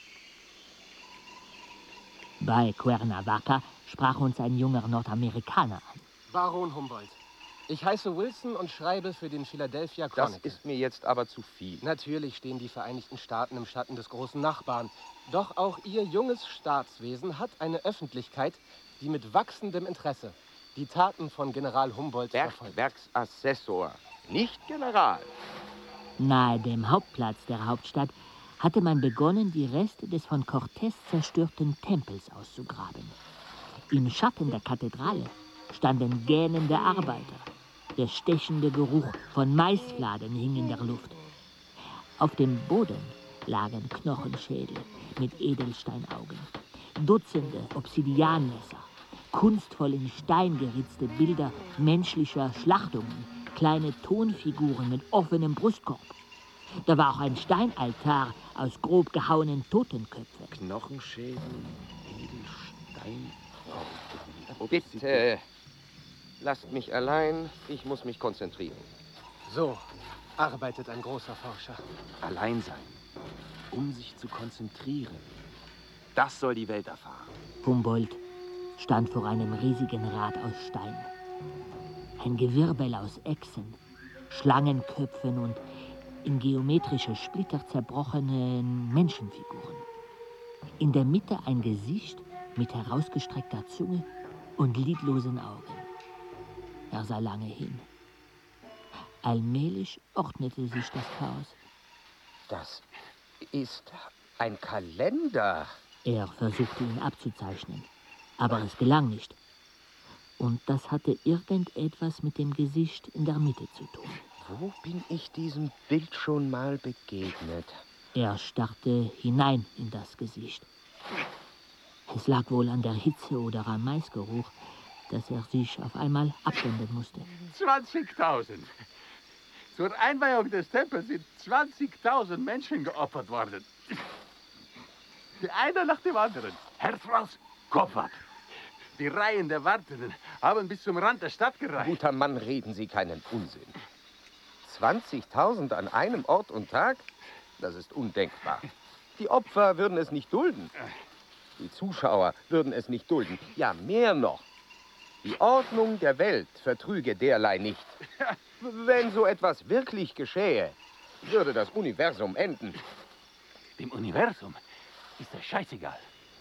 Bei Cuernavaca sprach uns ein junger Nordamerikaner an. Baron Humboldt. Ich heiße Wilson und schreibe für den Philadelphia Chronicle. Das ist mir jetzt aber zu viel. Natürlich stehen die Vereinigten Staaten im Schatten des großen Nachbarn. Doch auch ihr junges Staatswesen hat eine Öffentlichkeit, die mit wachsendem Interesse die Taten von General Humboldt verfolgt. Werksassessor, nicht General. Nahe dem Hauptplatz der Hauptstadt hatte man begonnen, die Reste des von Cortés zerstörten Tempels auszugraben. Im Schatten der Kathedrale standen gähnende Arbeiter. Der stechende Geruch von Maisfladen hing in der Luft. Auf dem Boden lagen Knochenschädel mit Edelsteinaugen, Dutzende Obsidianmesser, kunstvoll in Stein geritzte Bilder menschlicher Schlachtungen, kleine Tonfiguren mit offenem Brustkorb. Da war auch ein Steinaltar aus grob gehauenen Totenköpfen. Knochenschädel, Edelstein... Bitte, lasst mich allein. Ich muss mich konzentrieren. So arbeitet ein großer Forscher. Allein sein, um sich zu konzentrieren. Das soll die Welt erfahren. Humboldt stand vor einem riesigen Rad aus Stein. Ein Gewirbel aus Echsen, Schlangenköpfen und in geometrische Splitter zerbrochenen Menschenfiguren. In der Mitte ein Gesicht mit herausgestreckter Zunge und lidlosen Augen. Er sah lange hin. Allmählich ordnete sich das Chaos. Das ist ein Kalender. Er versuchte ihn abzuzeichnen, aber es gelang nicht. Und das hatte irgendetwas mit dem Gesicht in der Mitte zu tun. Wo bin ich diesem Bild schon mal begegnet? Er starrte hinein in das Gesicht. Es lag wohl an der Hitze oder am Maisgeruch, dass er sich auf einmal abwenden musste. zwanzigtausend. Zur Einweihung des Tempels sind zwanzigtausend Menschen geopfert worden. Die eine nach dem anderen. Herz raus, Kopf ab. Die Reihen der Wartenden haben bis zum Rand der Stadt gereicht. Guter Mann, reden Sie keinen Unsinn. zwanzigtausend an einem Ort und Tag? Das ist undenkbar. Die Opfer würden es nicht dulden. Die Zuschauer würden es nicht dulden. Ja, mehr noch. Die Ordnung der Welt vertrüge derlei nicht. Wenn so etwas wirklich geschähe, würde das Universum enden. Dem Universum ist das scheißegal.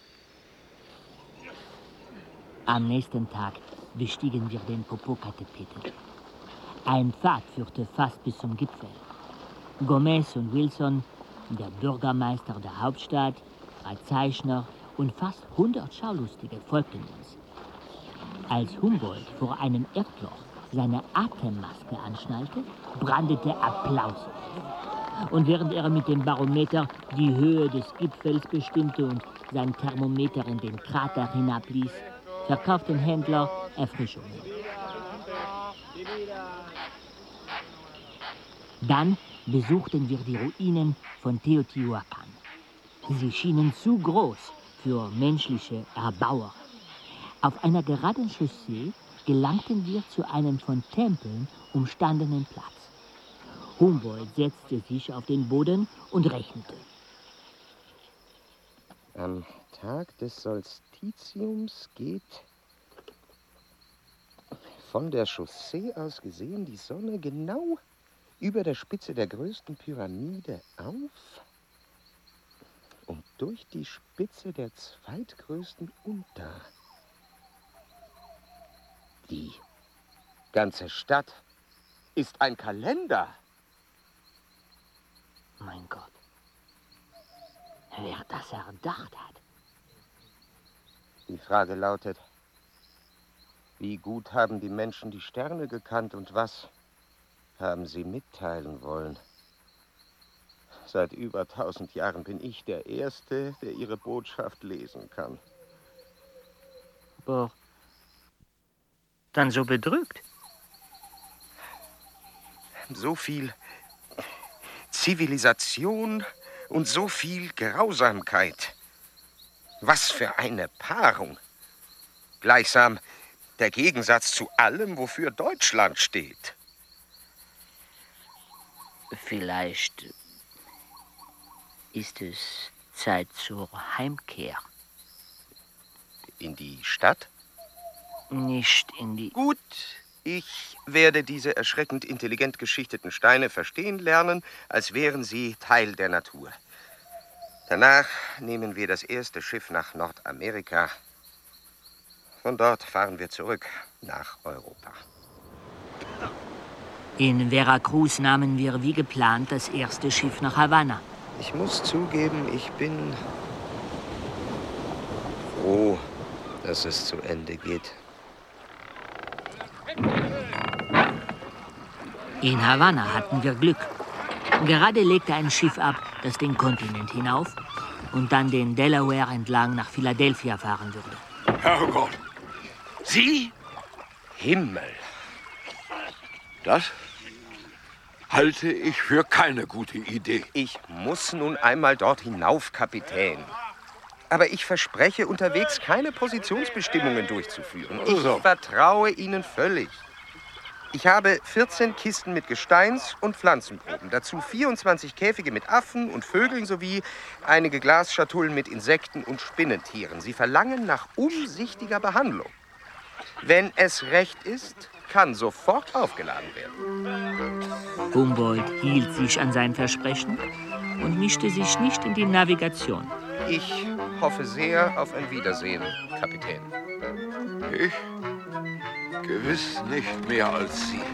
Am nächsten Tag bestiegen wir den Popocatépetl. Ein Pfad führte fast bis zum Gipfel. Gomez und Wilson, der Bürgermeister der Hauptstadt, ein Zeichner und fast hundert Schaulustige folgten uns. Als Humboldt vor einem Erdloch seine Atemmaske anschnallte, brandete Applaus. Und während er mit dem Barometer die Höhe des Gipfels bestimmte und sein Thermometer in den Krater hinabließ, verkauften Händler Erfrischungen. Dann besuchten wir die Ruinen von Teotihuacan. Sie schienen zu groß für menschliche Erbauer. Auf einer geraden Chaussee gelangten wir zu einem von Tempeln umstandenen Platz. Humboldt setzte sich auf den Boden und rechnete. Am Tag des Solstitiums geht von der Chaussee aus gesehen die Sonne genau über der Spitze der größten Pyramide auf und durch die Spitze der zweitgrößten unter. Die ganze Stadt ist ein Kalender. Mein Gott, wer das erdacht hat. Die Frage lautet, wie gut haben die Menschen die Sterne gekannt und was haben sie mitteilen wollen? Seit über tausend Jahren bin ich der Erste, der ihre Botschaft lesen kann. Boah, dann so bedrückt? So viel Zivilisation und so viel Grausamkeit. Was für eine Paarung. Gleichsam der Gegensatz zu allem, wofür Deutschland steht. Vielleicht ist es Zeit zur Heimkehr. In die Stadt? Nicht in die... Gut, ich werde diese erschreckend intelligent geschichteten Steine verstehen lernen, als wären sie Teil der Natur. Danach nehmen wir das erste Schiff nach Nordamerika. Von dort fahren wir zurück nach Europa. In Veracruz nahmen wir wie geplant das erste Schiff nach Havanna. Ich muss zugeben, ich bin froh, dass es zu Ende geht. In Havanna hatten wir Glück. Gerade legte ein Schiff ab, das den Kontinent hinauf und dann den Delaware entlang nach Philadelphia fahren würde. Herrgott! Sie? Himmel! Das halte ich für keine gute Idee. Ich muss nun einmal dort hinauf, Kapitän. Aber ich verspreche, unterwegs keine Positionsbestimmungen durchzuführen. Ich So. vertraue Ihnen völlig. Ich habe vierzehn Kisten mit Gesteins- und Pflanzenproben, dazu vierundzwanzig Käfige mit Affen und Vögeln sowie einige Glasschatullen mit Insekten und Spinnentieren. Sie verlangen nach umsichtiger Behandlung. Wenn es recht ist, kann sofort aufgeladen werden. Humboldt hielt sich an sein Versprechen und mischte sich nicht in die Navigation. Ich hoffe sehr auf ein Wiedersehen, Kapitän. Ich gewiss nicht mehr als Sie.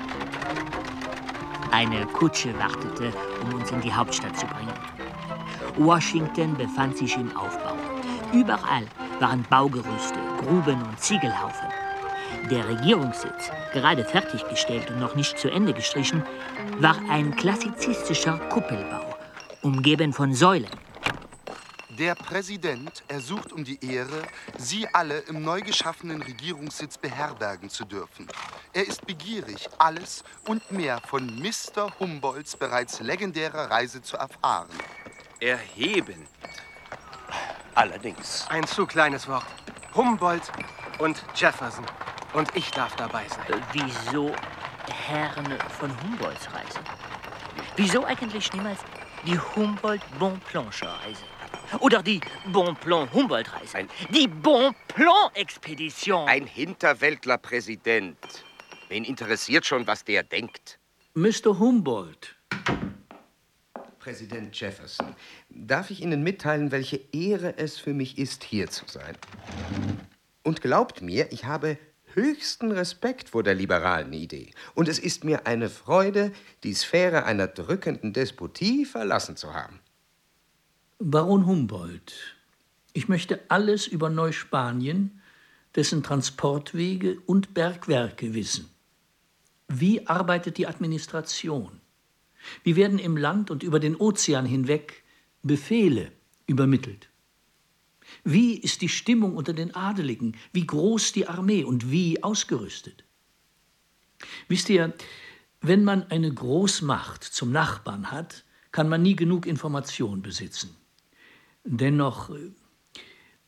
Eine Kutsche wartete, um uns in die Hauptstadt zu bringen. Washington befand sich im Aufbau. Überall waren Baugerüste, Gruben und Ziegelhaufen. Der Regierungssitz, gerade fertiggestellt und noch nicht zu Ende gestrichen, war ein klassizistischer Kuppelbau, umgeben von Säulen. Der Präsident ersucht um die Ehre, Sie alle im neu geschaffenen Regierungssitz beherbergen zu dürfen. Er ist begierig, alles und mehr von Mister Humboldts bereits legendärer Reise zu erfahren. Erhebend. Allerdings. Ein zu kleines Wort. Humboldt und Jefferson. Und ich darf dabei sein. Äh, wieso Herren von Humboldts Reise? Wieso eigentlich niemals die Humboldt-Bonplanche-Reise? Oder die Bonplan-Humboldt-Reise? Die Bonplan-Expedition? Ein Hinterwäldler-Präsident. Wen interessiert schon, was der denkt? Mister Humboldt. Präsident Jefferson, darf ich Ihnen mitteilen, welche Ehre es für mich ist, hier zu sein? Und glaubt mir, ich habe höchsten Respekt vor der liberalen Idee. Und es ist mir eine Freude, die Sphäre einer drückenden Despotie verlassen zu haben. Baron Humboldt, ich möchte alles über Neuspanien, dessen Transportwege und Bergwerke wissen. Wie arbeitet die Administration? Wie werden im Land und über den Ozean hinweg Befehle übermittelt? Wie ist die Stimmung unter den Adeligen? Wie groß die Armee und wie ausgerüstet? Wisst ihr, wenn man eine Großmacht zum Nachbarn hat, kann man nie genug Information besitzen. Dennoch,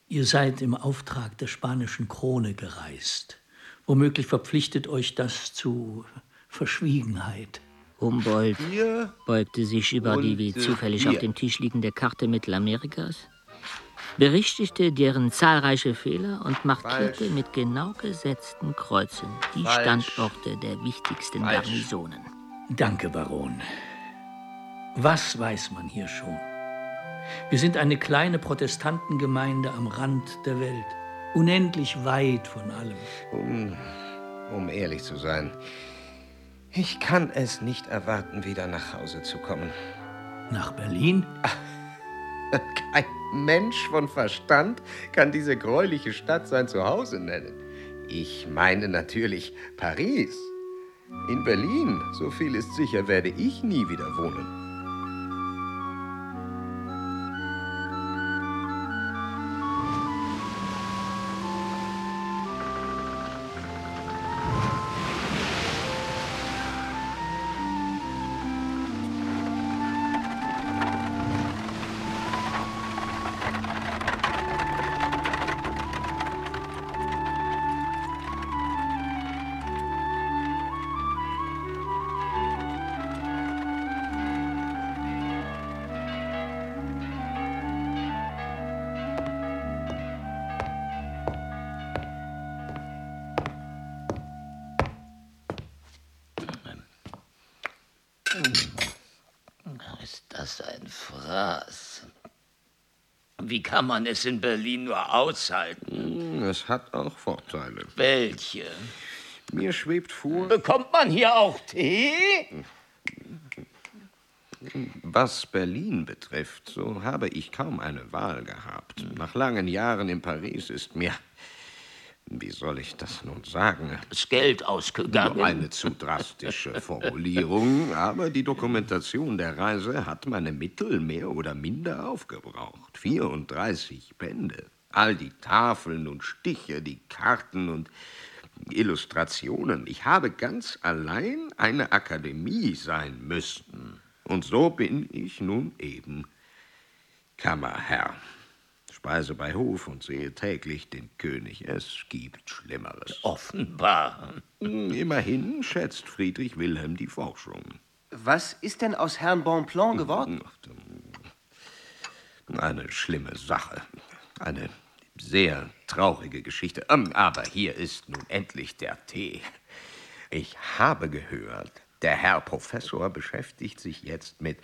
Ihr seid im Auftrag der spanischen Krone gereist. Womöglich verpflichtet euch das zu Verschwiegenheit. Humboldt beugte sich über die wie und, zufällig hier. auf dem Tisch liegende Karte Mittelamerikas, berichtigte deren zahlreiche Fehler und markierte Falsch. mit genau gesetzten Kreuzen die Falsch. Standorte der wichtigsten Falsch. Garnisonen. Danke, Baron. Was weiß man hier schon? Wir sind eine kleine Protestantengemeinde am Rand der Welt. Unendlich weit von allem. Um, um ehrlich zu sein, ich kann es nicht erwarten, wieder nach Hause zu kommen. Nach Berlin? Kein Mensch von Verstand kann diese gräuliche Stadt sein Zuhause nennen. Ich meine natürlich Paris. In Berlin, so viel ist sicher, werde ich nie wieder wohnen. Ist das ein Fraß? Wie kann man es in Berlin nur aushalten? Es hat auch Vorteile. Welche? Mir schwebt vor... Bekommt man hier auch Tee? Was Berlin betrifft, so habe ich kaum eine Wahl gehabt. Nach langen Jahren in Paris ist mir... Wie soll ich das nun sagen? Das Geld ausgegangen. Nur eine zu drastische Formulierung, aber die Dokumentation der Reise hat meine Mittel mehr oder minder aufgebraucht. vierunddreißig Bände. All die Tafeln und Stiche, die Karten und Illustrationen. Ich habe ganz allein eine Akademie sein müssen. Und so bin ich nun eben Kammerherr. Speise bei Hof und sehe täglich den König. Es gibt Schlimmeres. Offenbar. Immerhin schätzt Friedrich Wilhelm die Forschung. Was ist denn aus Herrn Bonpland geworden? Eine schlimme Sache. Eine sehr traurige Geschichte. Aber hier ist nun endlich der Tee. Ich habe gehört, der Herr Professor beschäftigt sich jetzt mit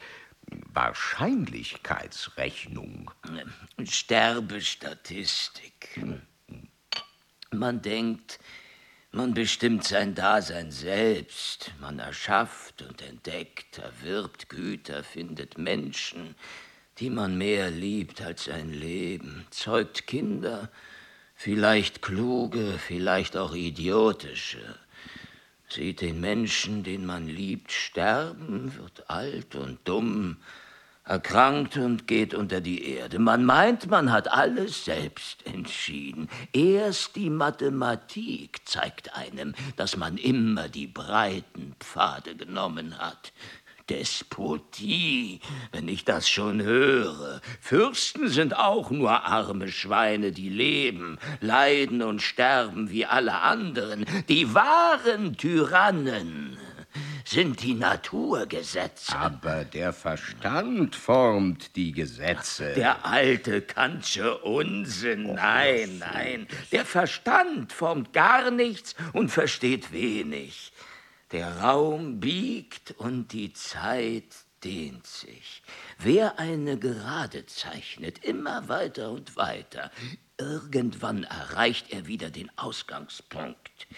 Wahrscheinlichkeitsrechnung. Sterbestatistik. Man denkt, man bestimmt sein Dasein selbst. Man erschafft und entdeckt, erwirbt Güter, findet Menschen, die man mehr liebt als sein Leben, zeugt Kinder, vielleicht kluge, vielleicht auch idiotische. Sieht den Menschen, den man liebt, sterben, wird alt und dumm, erkrankt und geht unter die Erde. Man meint, man hat alles selbst entschieden. Erst die Mathematik zeigt einem, dass man immer die breiten Pfade genommen hat. Despotie, wenn ich das schon höre. Fürsten sind auch nur arme Schweine, die leben, leiden und sterben wie alle anderen. Die wahren Tyrannen sind die Naturgesetze. Aber der Verstand formt die Gesetze. Der alte Kantsche Unsinn. Nein, nein. Der Verstand formt gar nichts und versteht wenig. Der Raum biegt und die Zeit dehnt sich. Wer eine Gerade zeichnet, immer weiter und weiter, irgendwann erreicht er wieder den Ausgangspunkt.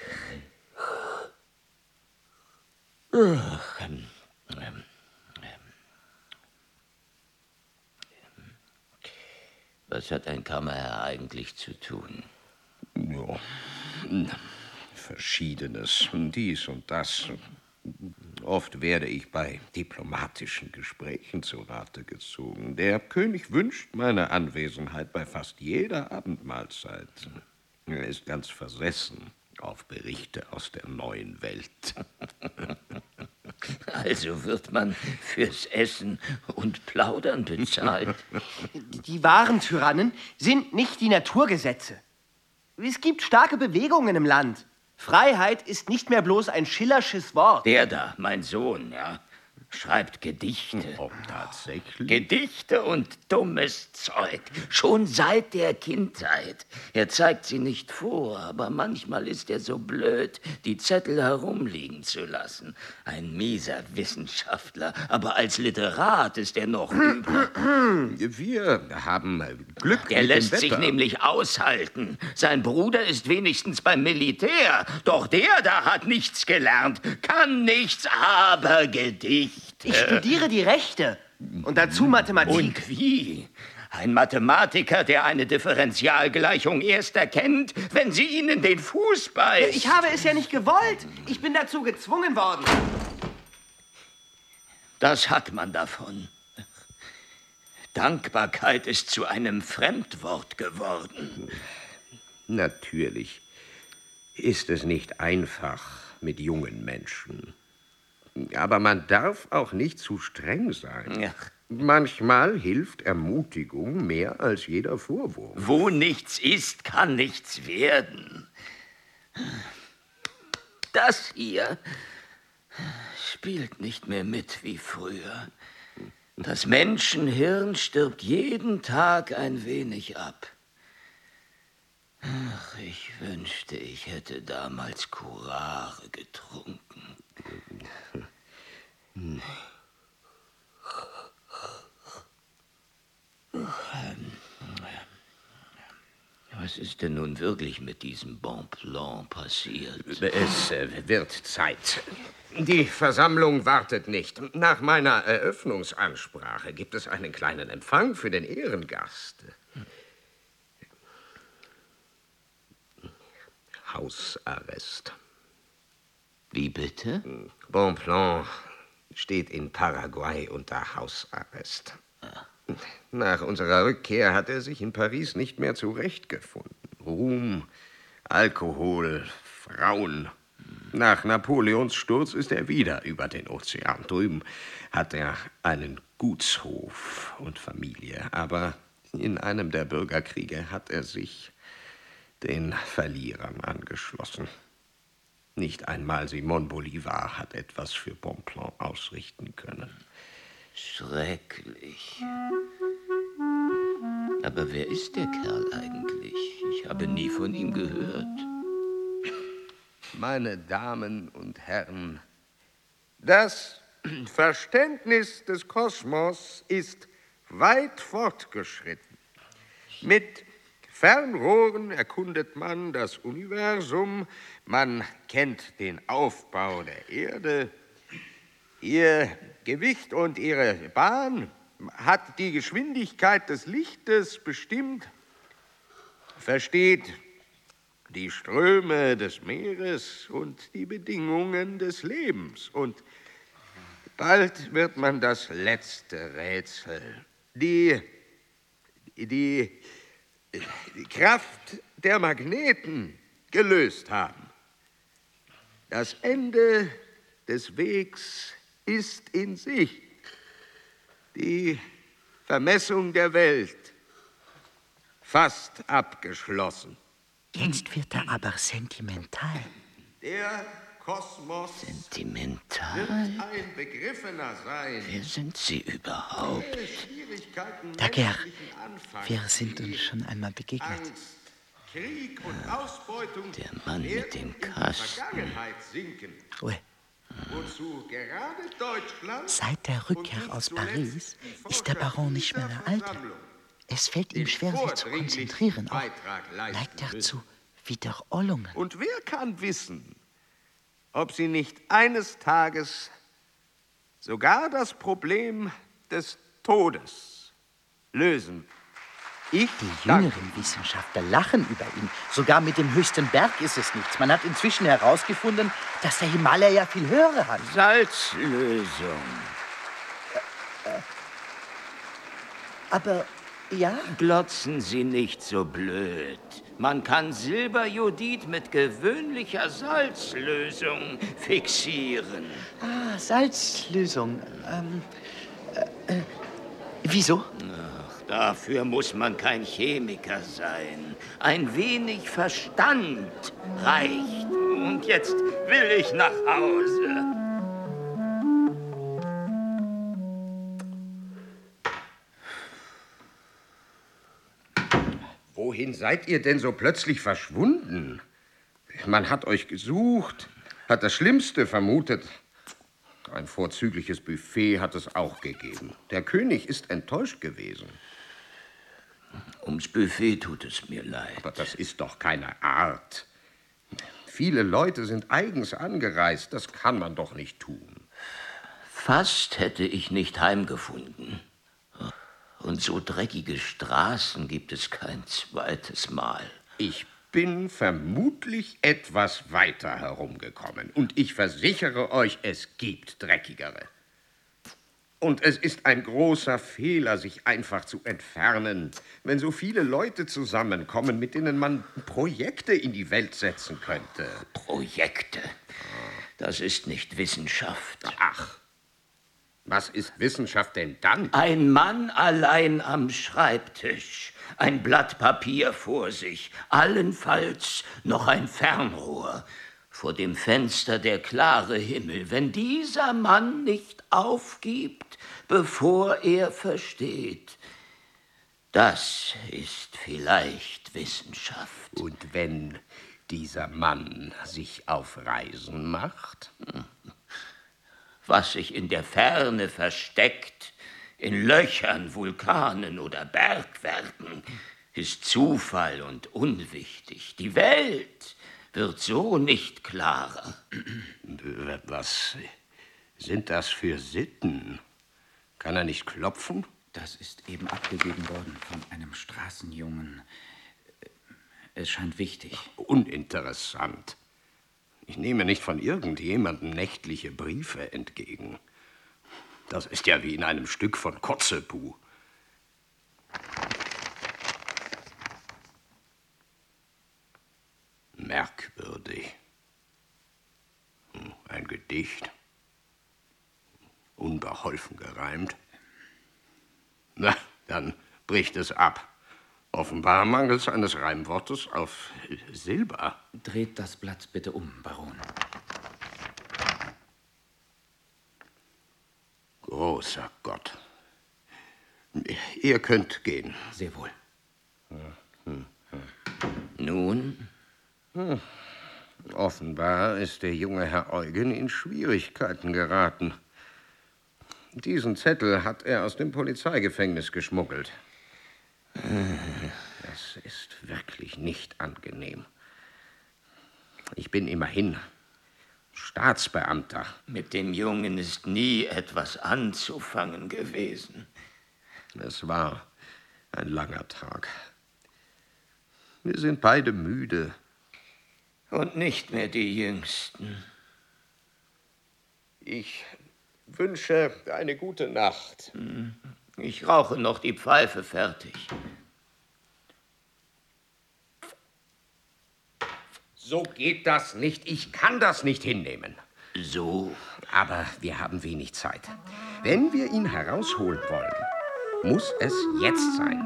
Ach, ähm, ähm, was hat ein Kammerherr eigentlich zu tun? Ja, Verschiedenes, dies und das. Oft werde ich bei diplomatischen Gesprächen zu Rate gezogen. Der König wünscht meine Anwesenheit bei fast jeder Abendmahlzeit. Er ist ganz versessen auf Berichte aus der neuen Welt. Also wird man fürs Essen und Plaudern bezahlt. Die wahren Tyrannen sind nicht die Naturgesetze. Es gibt starke Bewegungen im Land. Freiheit ist nicht mehr bloß ein schillersches Wort. Der da, mein Sohn, ja, schreibt Gedichte. Oh, tatsächlich? Gedichte und dummes Zeug. Schon seit der Kindheit. Er zeigt sie nicht vor, aber manchmal ist er so blöd, die Zettel herumliegen zu lassen. Ein mieser Wissenschaftler, aber als Literat ist er noch übler. Wir haben Glück Er mit lässt dem sich Wetter. nämlich aushalten. Sein Bruder ist wenigstens beim Militär. Doch der da hat nichts gelernt, kann nichts, aber Gedichte. Ich studiere die Rechte und dazu Mathematik. Und wie? Ein Mathematiker, der eine Differentialgleichung erst erkennt, wenn sie ihnen den Fuß beißt. Ich habe es ja nicht gewollt. Ich bin dazu gezwungen worden. Das hat man davon. Dankbarkeit ist zu einem Fremdwort geworden. Natürlich ist es nicht einfach mit jungen Menschen. Aber man darf auch nicht zu streng sein. Ja. Manchmal hilft Ermutigung mehr als jeder Vorwurf. Wo nichts ist, kann nichts werden. Das hier spielt nicht mehr mit wie früher. Das Menschenhirn stirbt jeden Tag ein wenig ab. Ach, ich wünschte, ich hätte damals Curare getrunken. Hm. Was ist denn nun wirklich mit diesem Bonpland passiert? Es äh, wird Zeit. Die Versammlung wartet nicht. Nach meiner Eröffnungsansprache gibt es einen kleinen Empfang für den Ehrengast. Hausarrest. Wie bitte? Bonpland steht in Paraguay unter Hausarrest. Nach unserer Rückkehr hat er sich in Paris nicht mehr zurechtgefunden. Ruhm, Alkohol, Frauen. Nach Napoleons Sturz ist er wieder über den Ozean. Drüben hat er einen Gutshof und Familie. Aber in einem der Bürgerkriege hat er sich den Verlierern angeschlossen. Nicht einmal Simón Bolívar hat etwas für Bonpland ausrichten können. Schrecklich. Aber wer ist der Kerl eigentlich? Ich habe nie von ihm gehört. Meine Damen und Herren, das Verständnis des Kosmos ist weit fortgeschritten. Mit Fernrohren erkundet man das Universum, man kennt den Aufbau der Erde. Ihr Gewicht und ihre Bahn hat die Geschwindigkeit des Lichtes bestimmt, versteht die Ströme des Meeres und die Bedingungen des Lebens. Und bald wird man das letzte Rätsel, die, die, die Kraft der Magneten gelöst haben. Das Ende des Wegs ist in Sicht. Die Vermessung der Welt fast abgeschlossen. Jetzt wird er aber sentimental. Der Kosmos Sentimental? wird ein Begriffener sein. Wer sind Sie überhaupt? Daguerre, wir sind uns schon einmal begegnet. Angst, Krieg und Ausbeutung Der Mann mit dem Kasten. Vergangenheit sinken. Ui. Wozu gerade Deutschland Seit der Rückkehr aus Paris ist der Baron nicht mehr der Alte. Es fällt ihm schwer, sich zu konzentrieren. Auch neigt er zu Wiederholungen. Und wer kann wissen, ob sie nicht eines Tages sogar das Problem des Todes lösen. Ich Die jüngeren Wissenschaftler lachen über ihn. Sogar mit dem höchsten Berg ist es nichts. Man hat inzwischen herausgefunden, dass der Himalaya viel höhere hat. Salzlösung. Äh, äh, aber Ja? Glotzen Sie nicht so blöd. Man kann Silberjodid mit gewöhnlicher Salzlösung fixieren. Ah, Salzlösung. Ähm, äh, äh, wieso? Ach, dafür muss man kein Chemiker sein. Ein wenig Verstand reicht. Und jetzt will ich nach Hause. Wohin seid ihr denn so plötzlich verschwunden? Man hat euch gesucht, hat das Schlimmste vermutet. Ein vorzügliches Buffet hat es auch gegeben. Der König ist enttäuscht gewesen. Ums Buffet tut es mir leid. Aber das ist doch keine Art. Viele Leute sind eigens angereist. Das kann man doch nicht tun. Fast hätte ich nicht heimgefunden. Und so dreckige Straßen gibt es kein zweites Mal. Ich bin vermutlich etwas weiter herumgekommen. Und ich versichere euch, es gibt dreckigere. Und es ist ein großer Fehler, sich einfach zu entfernen, wenn so viele Leute zusammenkommen, mit denen man Projekte in die Welt setzen könnte. Projekte? Das ist nicht Wissenschaft. Ach. Was ist Wissenschaft denn dann? Ein Mann allein am Schreibtisch, ein Blatt Papier vor sich, allenfalls noch ein Fernrohr. Vor dem Fenster der klare Himmel. Wenn dieser Mann nicht aufgibt, bevor er versteht, das ist vielleicht Wissenschaft. Und wenn dieser Mann sich auf Reisen macht? Was sich in der Ferne versteckt, in Löchern, Vulkanen oder Bergwerken, ist Zufall und unwichtig. Die Welt wird so nicht klarer. Was sind das für Sitten? Kann er nicht klopfen? Das ist eben abgegeben worden von einem Straßenjungen. Es scheint wichtig. Uninteressant. Ich nehme nicht von irgendjemandem nächtliche Briefe entgegen. Das ist ja wie in einem Stück von Kotzebue. Merkwürdig. Ein Gedicht. Unbeholfen gereimt. Na, dann bricht es ab. Offenbar mangels eines Reimwortes auf Silber. Dreht das Blatt bitte um, Baron. Großer Gott. Ihr könnt gehen. Sehr wohl. Hm, hm. Nun? Hm. Offenbar ist der junge Herr Eugen in Schwierigkeiten geraten. Diesen Zettel hat er aus dem Polizeigefängnis geschmuggelt. Das ist wirklich nicht angenehm. Ich bin immerhin Staatsbeamter. Mit dem Jungen ist nie etwas anzufangen gewesen. Es war ein langer Tag. Wir sind beide müde. Und nicht mehr die Jüngsten. Ich wünsche eine gute Nacht. Ich rauche noch die Pfeife fertig. So geht das nicht. Ich kann das nicht hinnehmen. So? Aber wir haben wenig Zeit. Wenn wir ihn herausholen wollen, muss es jetzt sein.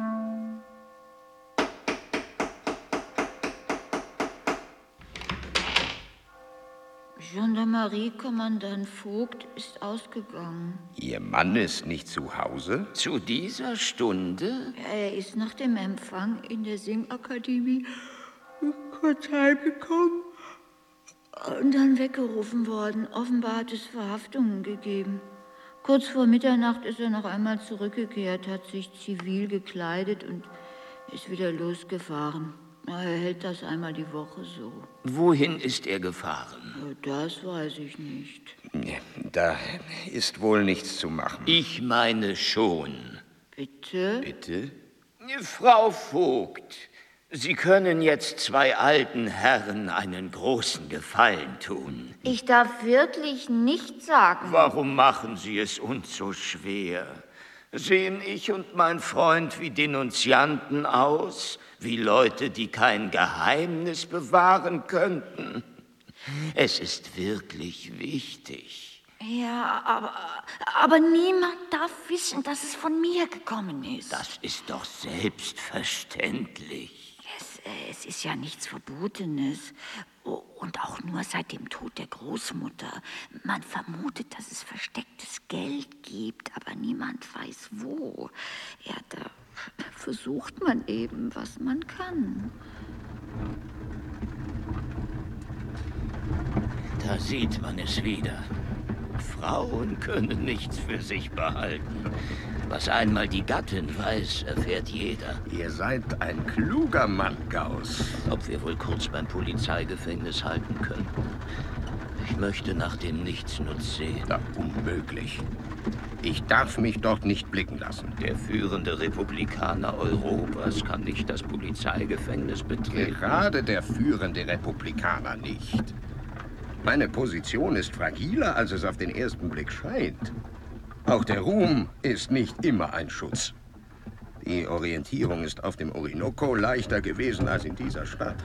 Gendarmerie-Kommandant Vogt ist ausgegangen. Ihr Mann ist nicht zu Hause? Zu dieser Stunde? Er ist nach dem Empfang in der Singakademie kurz heimgekommen und dann weggerufen worden. Offenbar hat es Verhaftungen gegeben. Kurz vor Mitternacht ist er noch einmal zurückgekehrt, hat sich zivil gekleidet und ist wieder losgefahren. Er hält das einmal die Woche so. Wohin ist er gefahren? Das weiß ich nicht. Da ist wohl nichts zu machen. Ich meine schon. Bitte? Bitte? Frau Vogt, Sie können jetzt zwei alten Herren einen großen Gefallen tun. Ich darf wirklich nichts sagen. Warum machen Sie es uns so schwer? Sehen ich und mein Freund wie Denunzianten aus? Wie Leute, die kein Geheimnis bewahren könnten? Es ist wirklich wichtig. Ja, aber, aber niemand darf wissen, dass es von mir gekommen ist. Das ist doch selbstverständlich. Es, es ist ja nichts Verbotenes. Und auch nur seit dem Tod der Großmutter. Man vermutet, dass es verstecktes Geld gibt, aber niemand weiß wo. Ja, da versucht man eben, was man kann. Da sieht man es wieder. Frauen können nichts für sich behalten. Was einmal die Gattin weiß, erfährt jeder. Ihr seid ein kluger Mann, Gauss. Ob wir wohl kurz beim Polizeigefängnis halten könnten? Ich möchte nach dem Nichtsnutz sehen. Na, unmöglich. Ich darf mich dort nicht blicken lassen. Der führende Republikaner Europas kann nicht das Polizeigefängnis betreten. Gerade der führende Republikaner nicht. Meine Position ist fragiler, als es auf den ersten Blick scheint. Auch der Ruhm ist nicht immer ein Schutz. Die Orientierung ist auf dem Orinoco leichter gewesen als in dieser Stadt.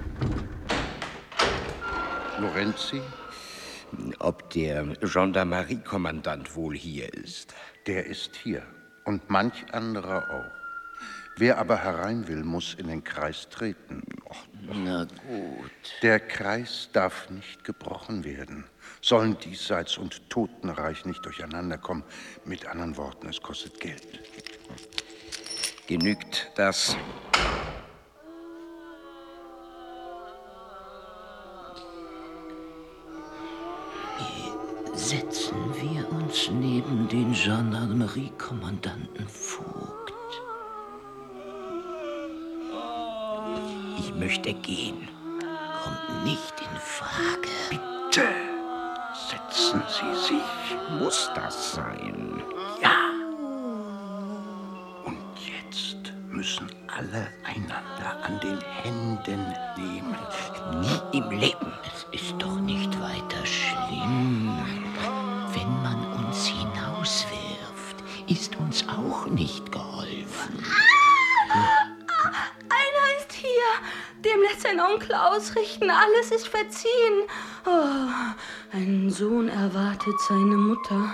Lorenzi? Ob der Gendarmerie-Kommandant wohl hier ist? Der ist hier. Und manch anderer auch. Wer aber herein will, muss in den Kreis treten. Och, na gut. Der Kreis darf nicht gebrochen werden. Sollen Diesseits und Totenreich nicht durcheinander kommen. Mit anderen Worten, es kostet Geld. Genügt das? Setzen wir uns neben den Gendarmerie-Kommandanten Vogt. Ich möchte gehen. Kommt nicht in Frage. Bitte, setzen Sie sich. Muss das sein? Ja. Und jetzt müssen alle einander an den Händen nehmen. Nie im Leben. Es ist doch nicht weiter schlimm. Wenn man uns hinauswirft, ist uns auch nicht geholfen. Einer ist hier. Dem lässt sein Onkel ausrichten. Alles ist verziehen. Oh, ein Sohn erwartet seine Mutter.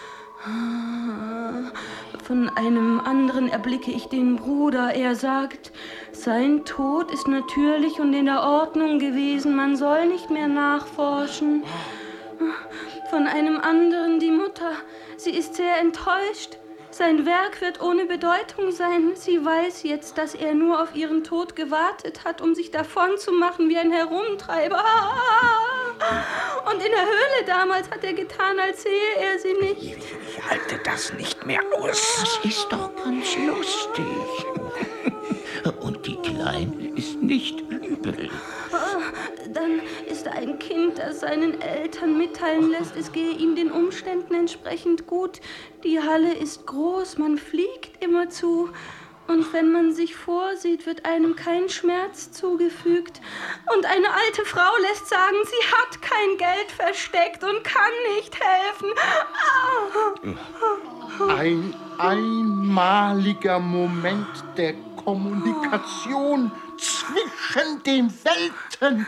Von einem anderen erblicke ich den Bruder. Er sagt, sein Tod ist natürlich und in der Ordnung gewesen. Man soll nicht mehr nachforschen. Von einem anderen die Mutter. Sie ist sehr enttäuscht. Sein Werk wird ohne Bedeutung sein. Sie weiß jetzt, dass er nur auf ihren Tod gewartet hat, um sich davon zu machen wie ein Herumtreiber. Und in der Höhle damals hat er getan, als sehe er sie nicht. Ich halte das nicht mehr aus. Das ist doch ganz lustig. Und die Kleine ist nicht übel. Dann ist ein Kind, das seinen Eltern mitteilen lässt, es gehe ihm den Umständen entsprechend gut. Die Halle ist groß, man fliegt immerzu. Und wenn man sich vorsieht, wird einem kein Schmerz zugefügt. Und eine alte Frau lässt sagen, sie hat kein Geld versteckt und kann nicht helfen. Ein einmaliger Moment der Kommunikation zwischen den Welten.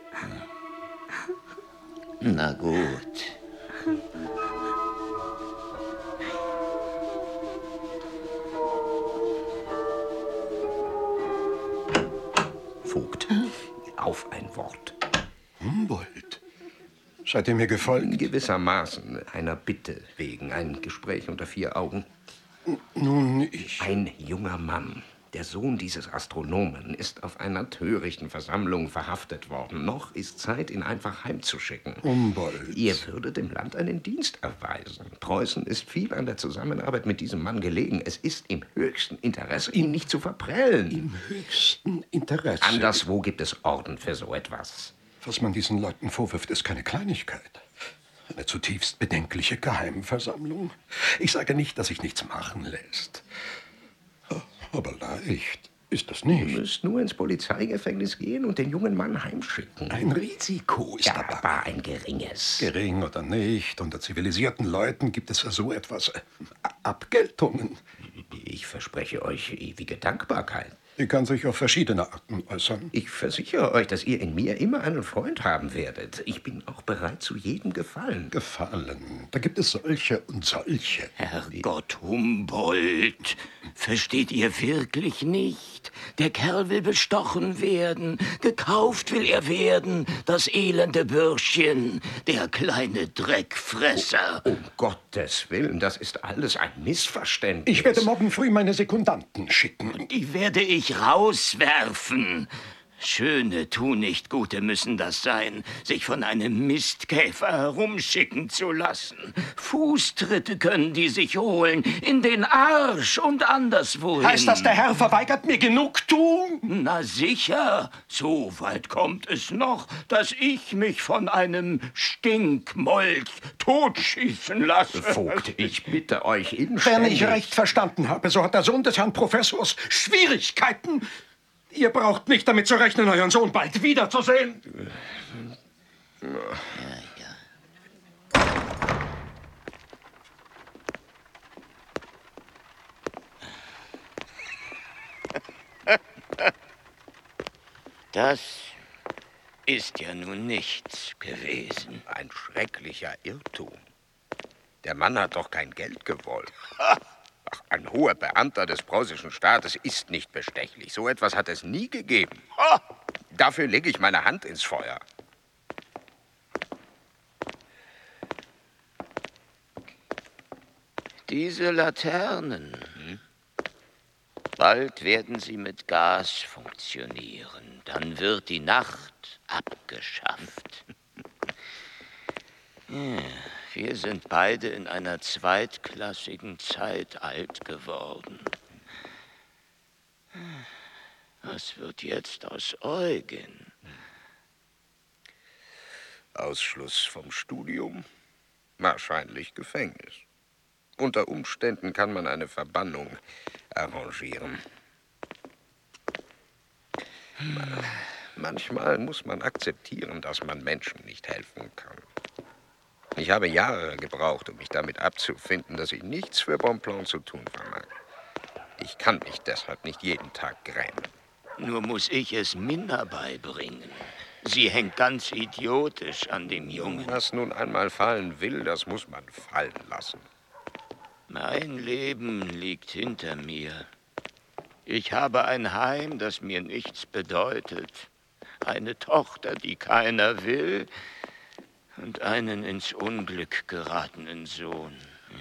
Na gut. Vogt, auf ein Wort. Humboldt? Seid ihr mir gefolgt? Gewissermaßen, einer Bitte wegen, ein Gespräch unter vier Augen. Nun, ich... Ein junger Mann, der Sohn dieses Astronomen, ist auf einer törichten Versammlung verhaftet worden. Noch ist Zeit, ihn einfach heimzuschicken. Humboldt. Ihr würdet dem Land einen Dienst erweisen. Preußen ist viel an der Zusammenarbeit mit diesem Mann gelegen. Es ist im höchsten Interesse, ihn nicht zu verprellen. Im höchsten Interesse? Anderswo gibt es Orden für so etwas. Was man diesen Leuten vorwirft, ist keine Kleinigkeit. Eine zutiefst bedenkliche Geheimversammlung. Ich sage nicht, dass sich nichts machen lässt. Aber leicht. Ist das nicht? Du müsst nur ins Polizeigefängnis gehen und den jungen Mann heimschicken. Ein Risiko ist ja, dabei. aber ein geringes. Gering oder nicht, unter zivilisierten Leuten gibt es für so etwas äh, Abgeltungen. Ich verspreche euch ewige Dankbarkeit. Die kann sich auf verschiedene Arten äußern. Ich versichere euch, dass ihr in mir immer einen Freund haben werdet. Ich bin auch bereit zu jedem Gefallen. Gefallen? Da gibt es solche und solche. Herrgott Humboldt, versteht ihr wirklich nicht? Der Kerl will bestochen werden, gekauft will er werden, das elende Bürschchen, der kleine Dreckfresser. Um Gottes Willen, das ist alles ein Missverständnis. Ich werde morgen früh meine Sekundanten schicken. Die werde ich rauswerfen. Schöne Tunichtgute müssen das sein, sich von einem Mistkäfer herumschicken zu lassen. Fußtritte können die sich holen, in den Arsch und anderswohin. Heißt das, der Herr verweigert mir Genugtuung? Na sicher, so weit kommt es noch, dass ich mich von einem Stinkmolch totschießen lasse. Vogt, ich bitte euch inständig. Wenn ich recht verstanden habe, so hat der Sohn des Herrn Professors Schwierigkeiten. Ihr braucht nicht damit zu rechnen, euren Sohn bald wiederzusehen. Ja, ja. Das ist ja nun nichts gewesen. Ein schrecklicher Irrtum. Der Mann hat doch kein Geld gewollt. Ach, ein hoher Beamter des preußischen Staates ist nicht bestechlich. So etwas hat es nie gegeben. Dafür lege ich meine Hand ins Feuer. Diese Laternen, hm? Bald werden sie mit Gas funktionieren. Dann wird die Nacht abgeschafft. Ja, wir sind beide in einer zweitklassigen Zeit alt geworden. Was wird jetzt aus Eugen? Ausschluss vom Studium? Wahrscheinlich Gefängnis. Unter Umständen kann man eine Verbannung arrangieren. Manchmal muss man akzeptieren, dass man Menschen nicht helfen kann. Ich habe Jahre gebraucht, um mich damit abzufinden, dass ich nichts für Bonpland zu tun vermag. Ich kann mich deshalb nicht jeden Tag grämen. Nur muss ich es Minna beibringen. Sie hängt ganz idiotisch an dem Jungen. Was nun einmal fallen will, das muss man fallen lassen. Mein Leben liegt hinter mir. Ich habe ein Heim, das mir nichts bedeutet. Eine Tochter, die keiner will. Und einen ins Unglück geratenen Sohn.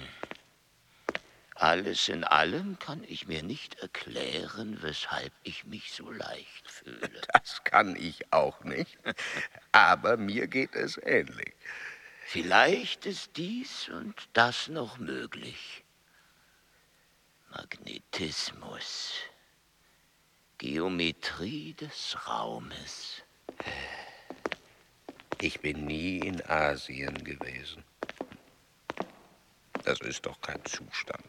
Alles in allem kann ich mir nicht erklären, weshalb ich mich so leicht fühle. Das kann ich auch nicht. Aber mir geht es ähnlich. Vielleicht ist dies und das noch möglich. Magnetismus. Geometrie des Raumes. Ich bin nie in Asien gewesen. Das ist doch kein Zustand.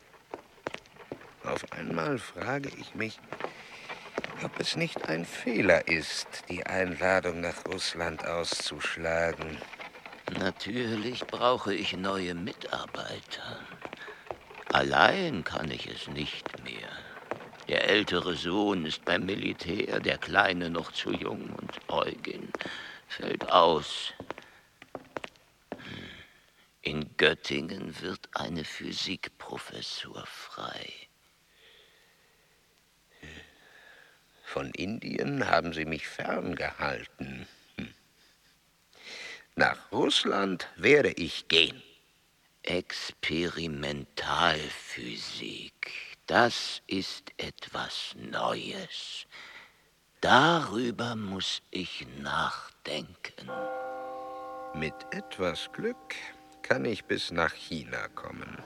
Auf einmal frage ich mich, ob es nicht ein Fehler ist, die Einladung nach Russland auszuschlagen. Natürlich brauche ich neue Mitarbeiter. Allein kann ich es nicht mehr. Der ältere Sohn ist beim Militär, der Kleine noch zu jung und Eugen fällt aus. In Göttingen wird eine Physikprofessur frei. Von Indien haben sie mich ferngehalten. Nach Russland werde ich gehen. Experimentalphysik, das ist etwas Neues. Darüber muss ich nachdenken. Mit etwas Glück kann ich bis nach China kommen.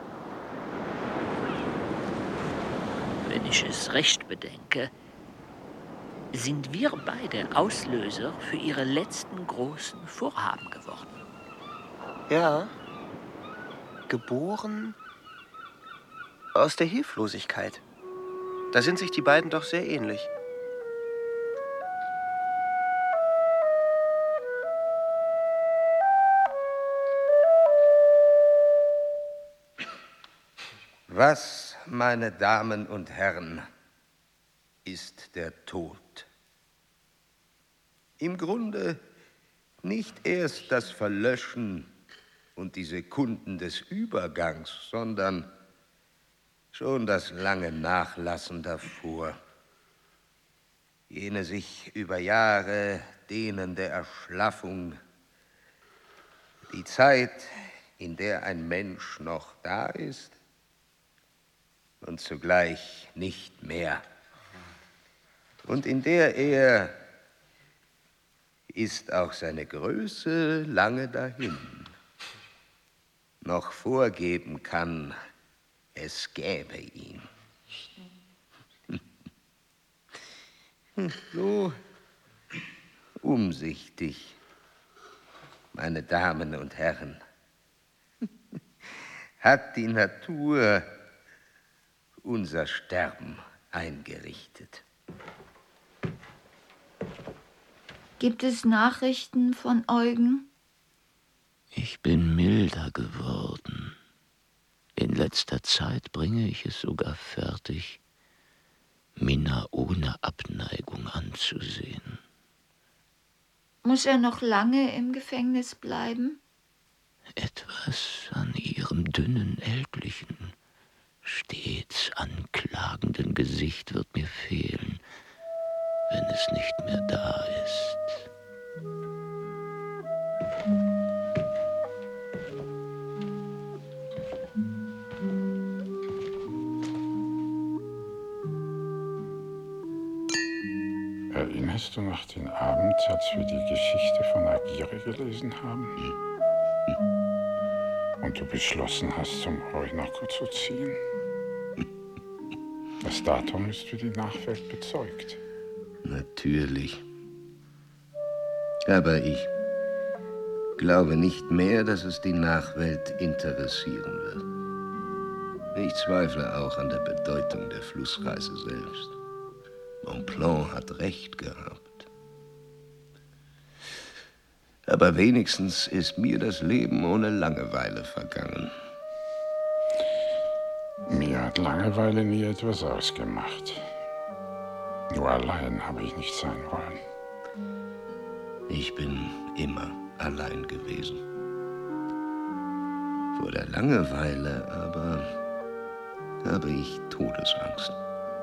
Wenn ich es recht bedenke, sind wir beide Auslöser für ihre letzten großen Vorhaben geworden. Ja, geboren aus der Hilflosigkeit. Da sind sich die beiden doch sehr ähnlich. Was, meine Damen und Herren, ist der Tod? Im Grunde nicht erst das Verlöschen und die Sekunden des Übergangs, sondern schon das lange Nachlassen davor. Jene sich über Jahre dehnende Erschlaffung, die Zeit, in der ein Mensch noch da ist und zugleich nicht mehr, und in der er, ist auch seine Größe lange dahin, noch vorgeben kann, es gäbe ihn. So umsichtig, meine Damen und Herren, hat die Natur unser Sterben eingerichtet. Gibt es Nachrichten von Eugen? Ich bin milder geworden. In letzter Zeit bringe ich es sogar fertig, Minna ohne Abneigung anzusehen. Muss er noch lange im Gefängnis bleiben? Etwas an ihrem dünnen, ältlichen, stets anklagenden Gesicht wird mir fehlen, wenn es nicht mehr da ist. Erinnerst du noch den Abend, als wir die Geschichte von Aguirre gelesen haben? Und du beschlossen hast, zum Orinoco zu ziehen? Das Datum ist für die Nachwelt bezeugt. Natürlich. Aber ich glaube nicht mehr, dass es die Nachwelt interessieren wird. Ich zweifle auch an der Bedeutung der Flussreise selbst. Bonpland hat recht gehabt. Aber wenigstens ist mir das Leben ohne Langeweile vergangen. Mir hat Langeweile nie etwas ausgemacht. Nur allein habe ich nicht sein wollen. Ich bin immer allein gewesen. Vor der Langeweile aber habe ich Todesangst.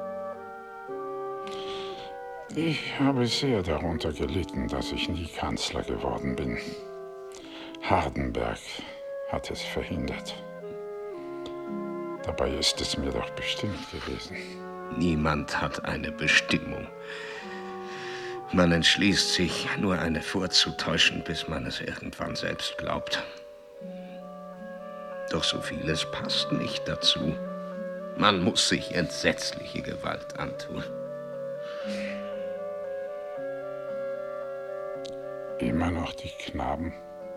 Ich habe sehr darunter gelitten, dass ich nie Kanzler geworden bin. Hardenberg hat es verhindert. Dabei ist es mir doch bestimmt gewesen. Niemand hat eine Bestimmung. Man entschließt sich, nur eine vorzutäuschen, bis man es irgendwann selbst glaubt. Doch so vieles passt nicht dazu. Man muss sich entsetzliche Gewalt antun. Immer noch die Knaben?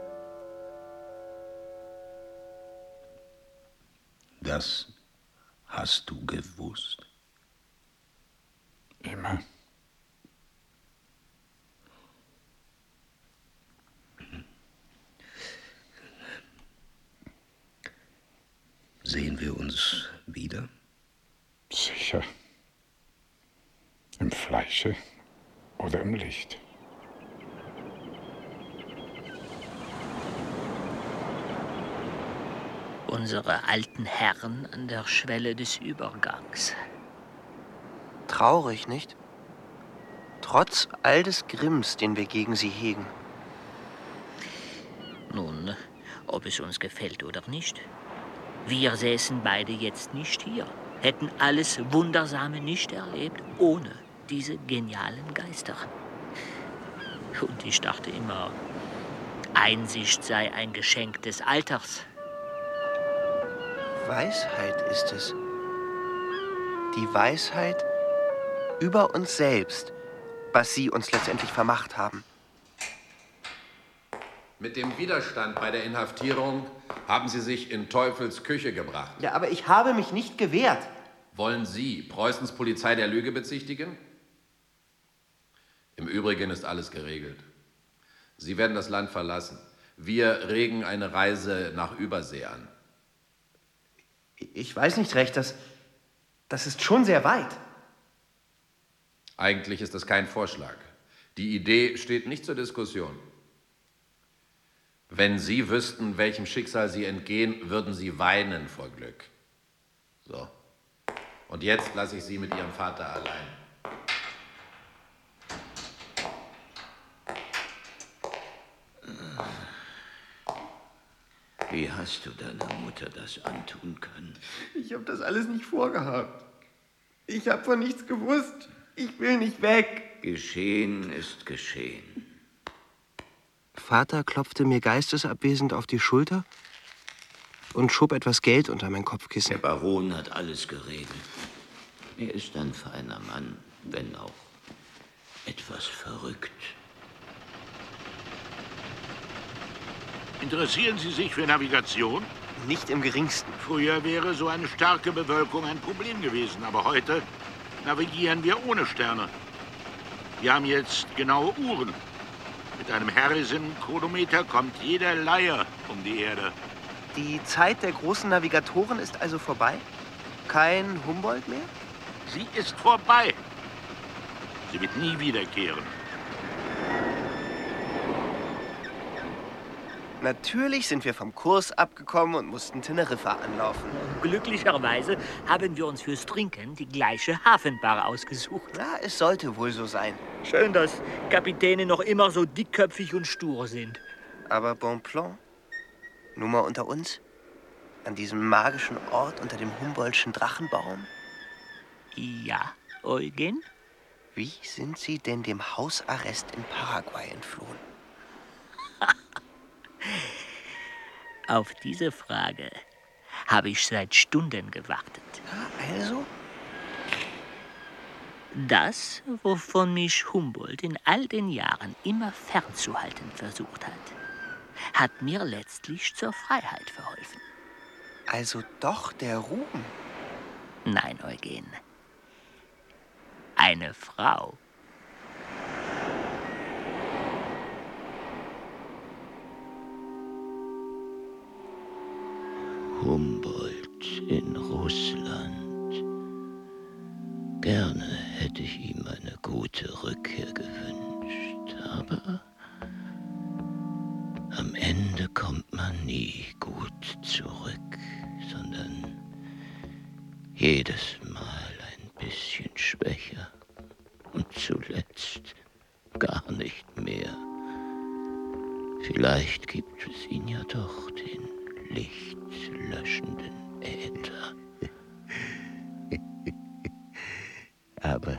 Das hast du gewusst? Immer. Sehen wir uns wieder? Sicher. Im Fleische oder im Licht. Unsere alten Herren an der Schwelle des Übergangs. Traurig, nicht? Trotz all des Grimms, den wir gegen sie hegen. Nun, ob es uns gefällt oder nicht. Wir säßen beide jetzt nicht hier, hätten alles Wundersame nicht erlebt, ohne diese genialen Geister. Und ich dachte immer, Einsicht sei ein Geschenk des Alters. Weisheit ist es. Die Weisheit über uns selbst, was sie uns letztendlich vermacht haben. Mit dem Widerstand bei der Inhaftierung haben Sie sich in Teufels Küche gebracht. Ja, aber ich habe mich nicht gewehrt. Wollen Sie Preußens Polizei der Lüge bezichtigen? Im Übrigen ist alles geregelt. Sie werden das Land verlassen. Wir regen eine Reise nach Übersee an. Ich weiß nicht recht, das, das ist schon sehr weit. Eigentlich ist das kein Vorschlag. Die Idee steht nicht zur Diskussion. Wenn Sie wüssten, welchem Schicksal Sie entgehen, würden Sie weinen vor Glück. So. Und jetzt lasse ich Sie mit Ihrem Vater allein. Wie hast du deiner Mutter das antun können? Ich habe das alles nicht vorgehabt. Ich habe von nichts gewusst. Ich will nicht weg. Geschehen ist geschehen. Vater klopfte mir geistesabwesend auf die Schulter und schob etwas Geld unter mein Kopfkissen. Der Baron hat alles geregelt. Er ist ein feiner Mann, wenn auch etwas verrückt. Interessieren Sie sich für Navigation? Nicht im geringsten. Früher wäre so eine starke Bewölkung ein Problem gewesen, aber heute navigieren wir ohne Sterne. Wir haben jetzt genaue Uhren. Mit einem Harrison-Chronometer kommt jeder Laie um die Erde. Die Zeit der großen Navigatoren ist also vorbei? Kein Humboldt mehr? Sie ist vorbei. Sie wird nie wiederkehren. Natürlich sind wir vom Kurs abgekommen und mussten Teneriffa anlaufen. Glücklicherweise haben wir uns fürs Trinken die gleiche Hafenbar ausgesucht. Ja, es sollte wohl so sein. Schön, dass Kapitäne noch immer so dickköpfig und stur sind. Aber Bonpland, nur mal unter uns, an diesem magischen Ort unter dem Humboldtschen Drachenbaum? Ja, Eugen? Wie sind Sie denn dem Hausarrest in Paraguay entflohen? Auf diese Frage habe ich seit Stunden gewartet. Also? Das, wovon mich Humboldt in all den Jahren immer fernzuhalten versucht hat, hat mir letztlich zur Freiheit verholfen. Also doch der Ruhm? Nein, Eugen. Eine Frau. Humboldt in Russland. Gerne hätte ich ihm eine gute Rückkehr gewünscht, aber am Ende kommt man nie gut zurück, sondern jedes Mal ein bisschen schwächer und zuletzt gar nicht mehr. Vielleicht gibt es ihn ja doch, den lichtlöschenden Äther. Aber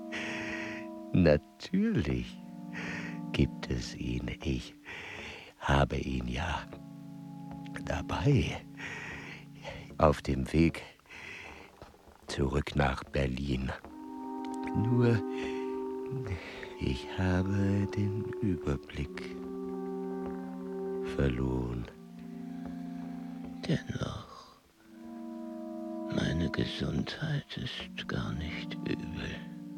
natürlich gibt es ihn. Ich habe ihn ja dabei auf dem Weg zurück nach Berlin. Nur ich habe den Überblick verloren. Dennoch, meine Gesundheit ist gar nicht übel.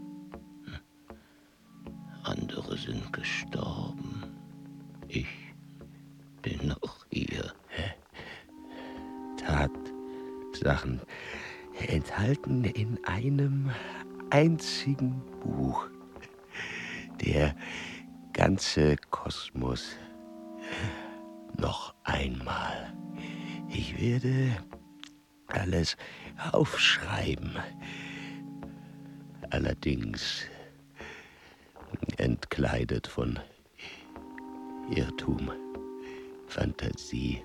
Andere sind gestorben. Ich bin noch hier. Tatsachen enthalten in einem einzigen Buch. Der ganze Kosmos. Noch einmal. Ich werde alles aufschreiben. Allerdings entkleidet von Irrtum, Fantasie,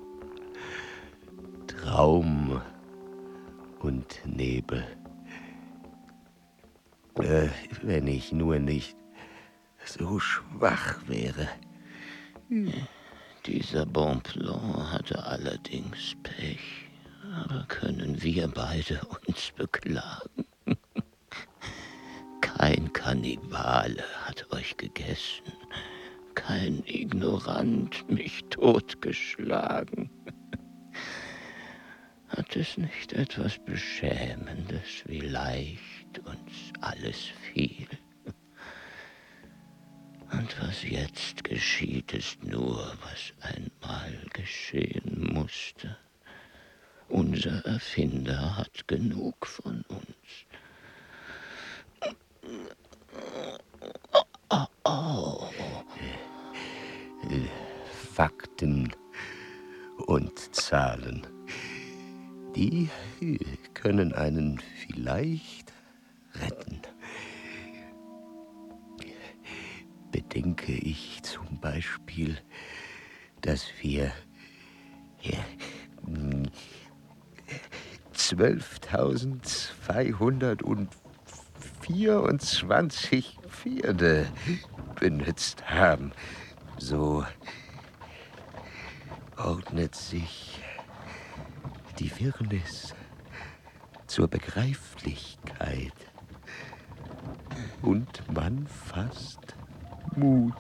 Traum und Nebel. Äh, wenn ich nur nicht so schwach wäre. Dieser Bonpland hatte allerdings Pech. Aber können wir beide uns beklagen? Kein Kannibale hat euch gegessen. Kein Ignorant mich totgeschlagen. Hat es nicht etwas Beschämendes, wie leicht uns alles fiel? Und was jetzt geschieht, ist nur, was einmal geschehen musste. Unser Erfinder hat genug von uns. Oh, oh. Fakten und Zahlen, die können einen vielleicht retten. Bedenke ich zum Beispiel, dass wir zwölftausendzweihundertvierundzwanzig Pferde benutzt haben. So ordnet sich die Wirrnis zur Begreiflichkeit und man fasst Mut.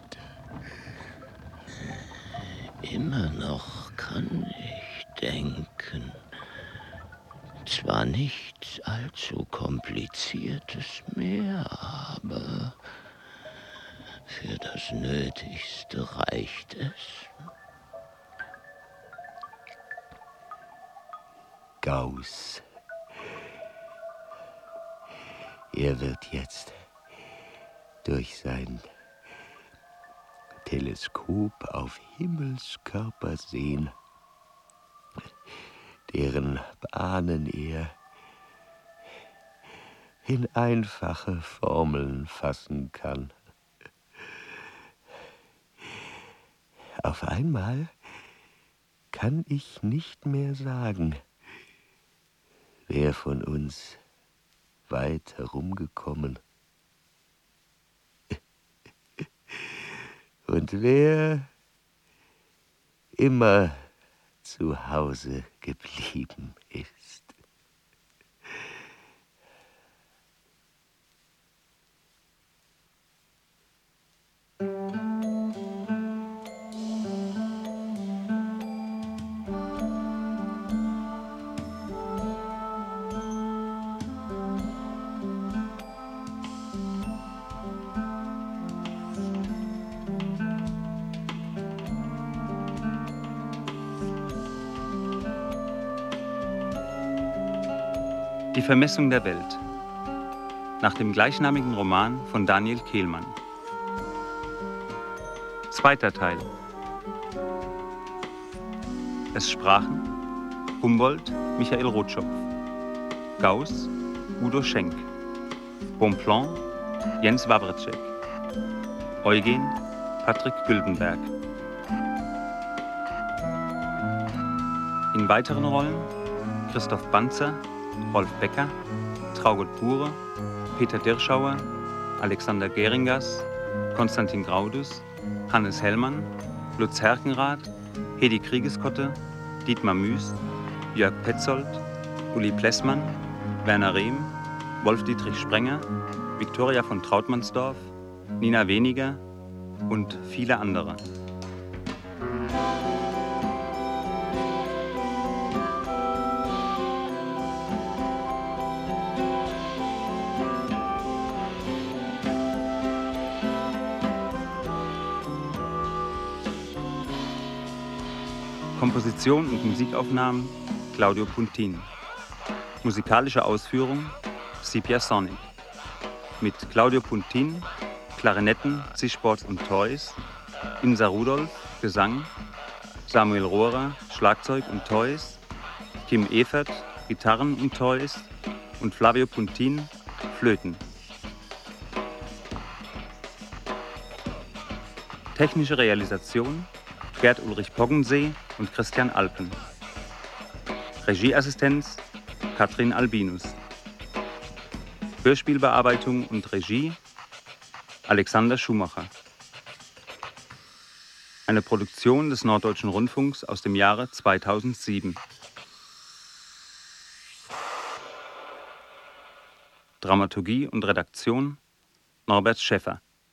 Immer noch kann ich denken. Zwar nichts allzu Kompliziertes mehr, aber für das Nötigste reicht es. Gauss. Er wird jetzt durch sein Teleskop auf Himmelskörper sehen, deren Bahnen er in einfache Formeln fassen kann. Auf einmal kann ich nicht mehr sagen, wer von uns weit herumgekommen und wer immer zu Hause geblieben ist. Die Vermessung der Welt. Nach dem gleichnamigen Roman von Daniel Kehlmann. Zweiter Teil. Es sprachen Humboldt, Michael Rotschopf, Gauss, Udo Schenk, Bonpland, Jens Wawrcek, Eugen, Patrick Güldenberg. In weiteren Rollen Christoph Banzer, Rolf Becker, Traugott Bure, Peter Dirschauer, Alexander Geringers, Konstantin Graudus, Hannes Hellmann, Lutz Herkenrath, Hedi Kriegeskotte, Dietmar Müß, Jörg Petzold, Uli Plessmann, Werner Rehm, Wolf-Dietrich Sprenger, Viktoria von Trautmannsdorf, Nina Weniger und viele andere. Komposition und Musikaufnahmen Claudio Puntin. Musikalische Ausführung Sepia Sonic. Mit Claudio Puntin, Klarinetten, Zischbords und Toys, Insa Rudolph, Gesang, Samuel Rohrer, Schlagzeug und Toys, Kim Evert, Gitarren und Toys und Flavio Puntin, Flöten. Technische Realisation Gerd Ulrich Poggensee und Christian Alpen. Regieassistenz Katrin Albinus. Hörspielbearbeitung und Regie Alexander Schumacher. Eine Produktion des Norddeutschen Rundfunks aus dem Jahre zweitausendsieben. Dramaturgie und Redaktion Norbert Schäffer.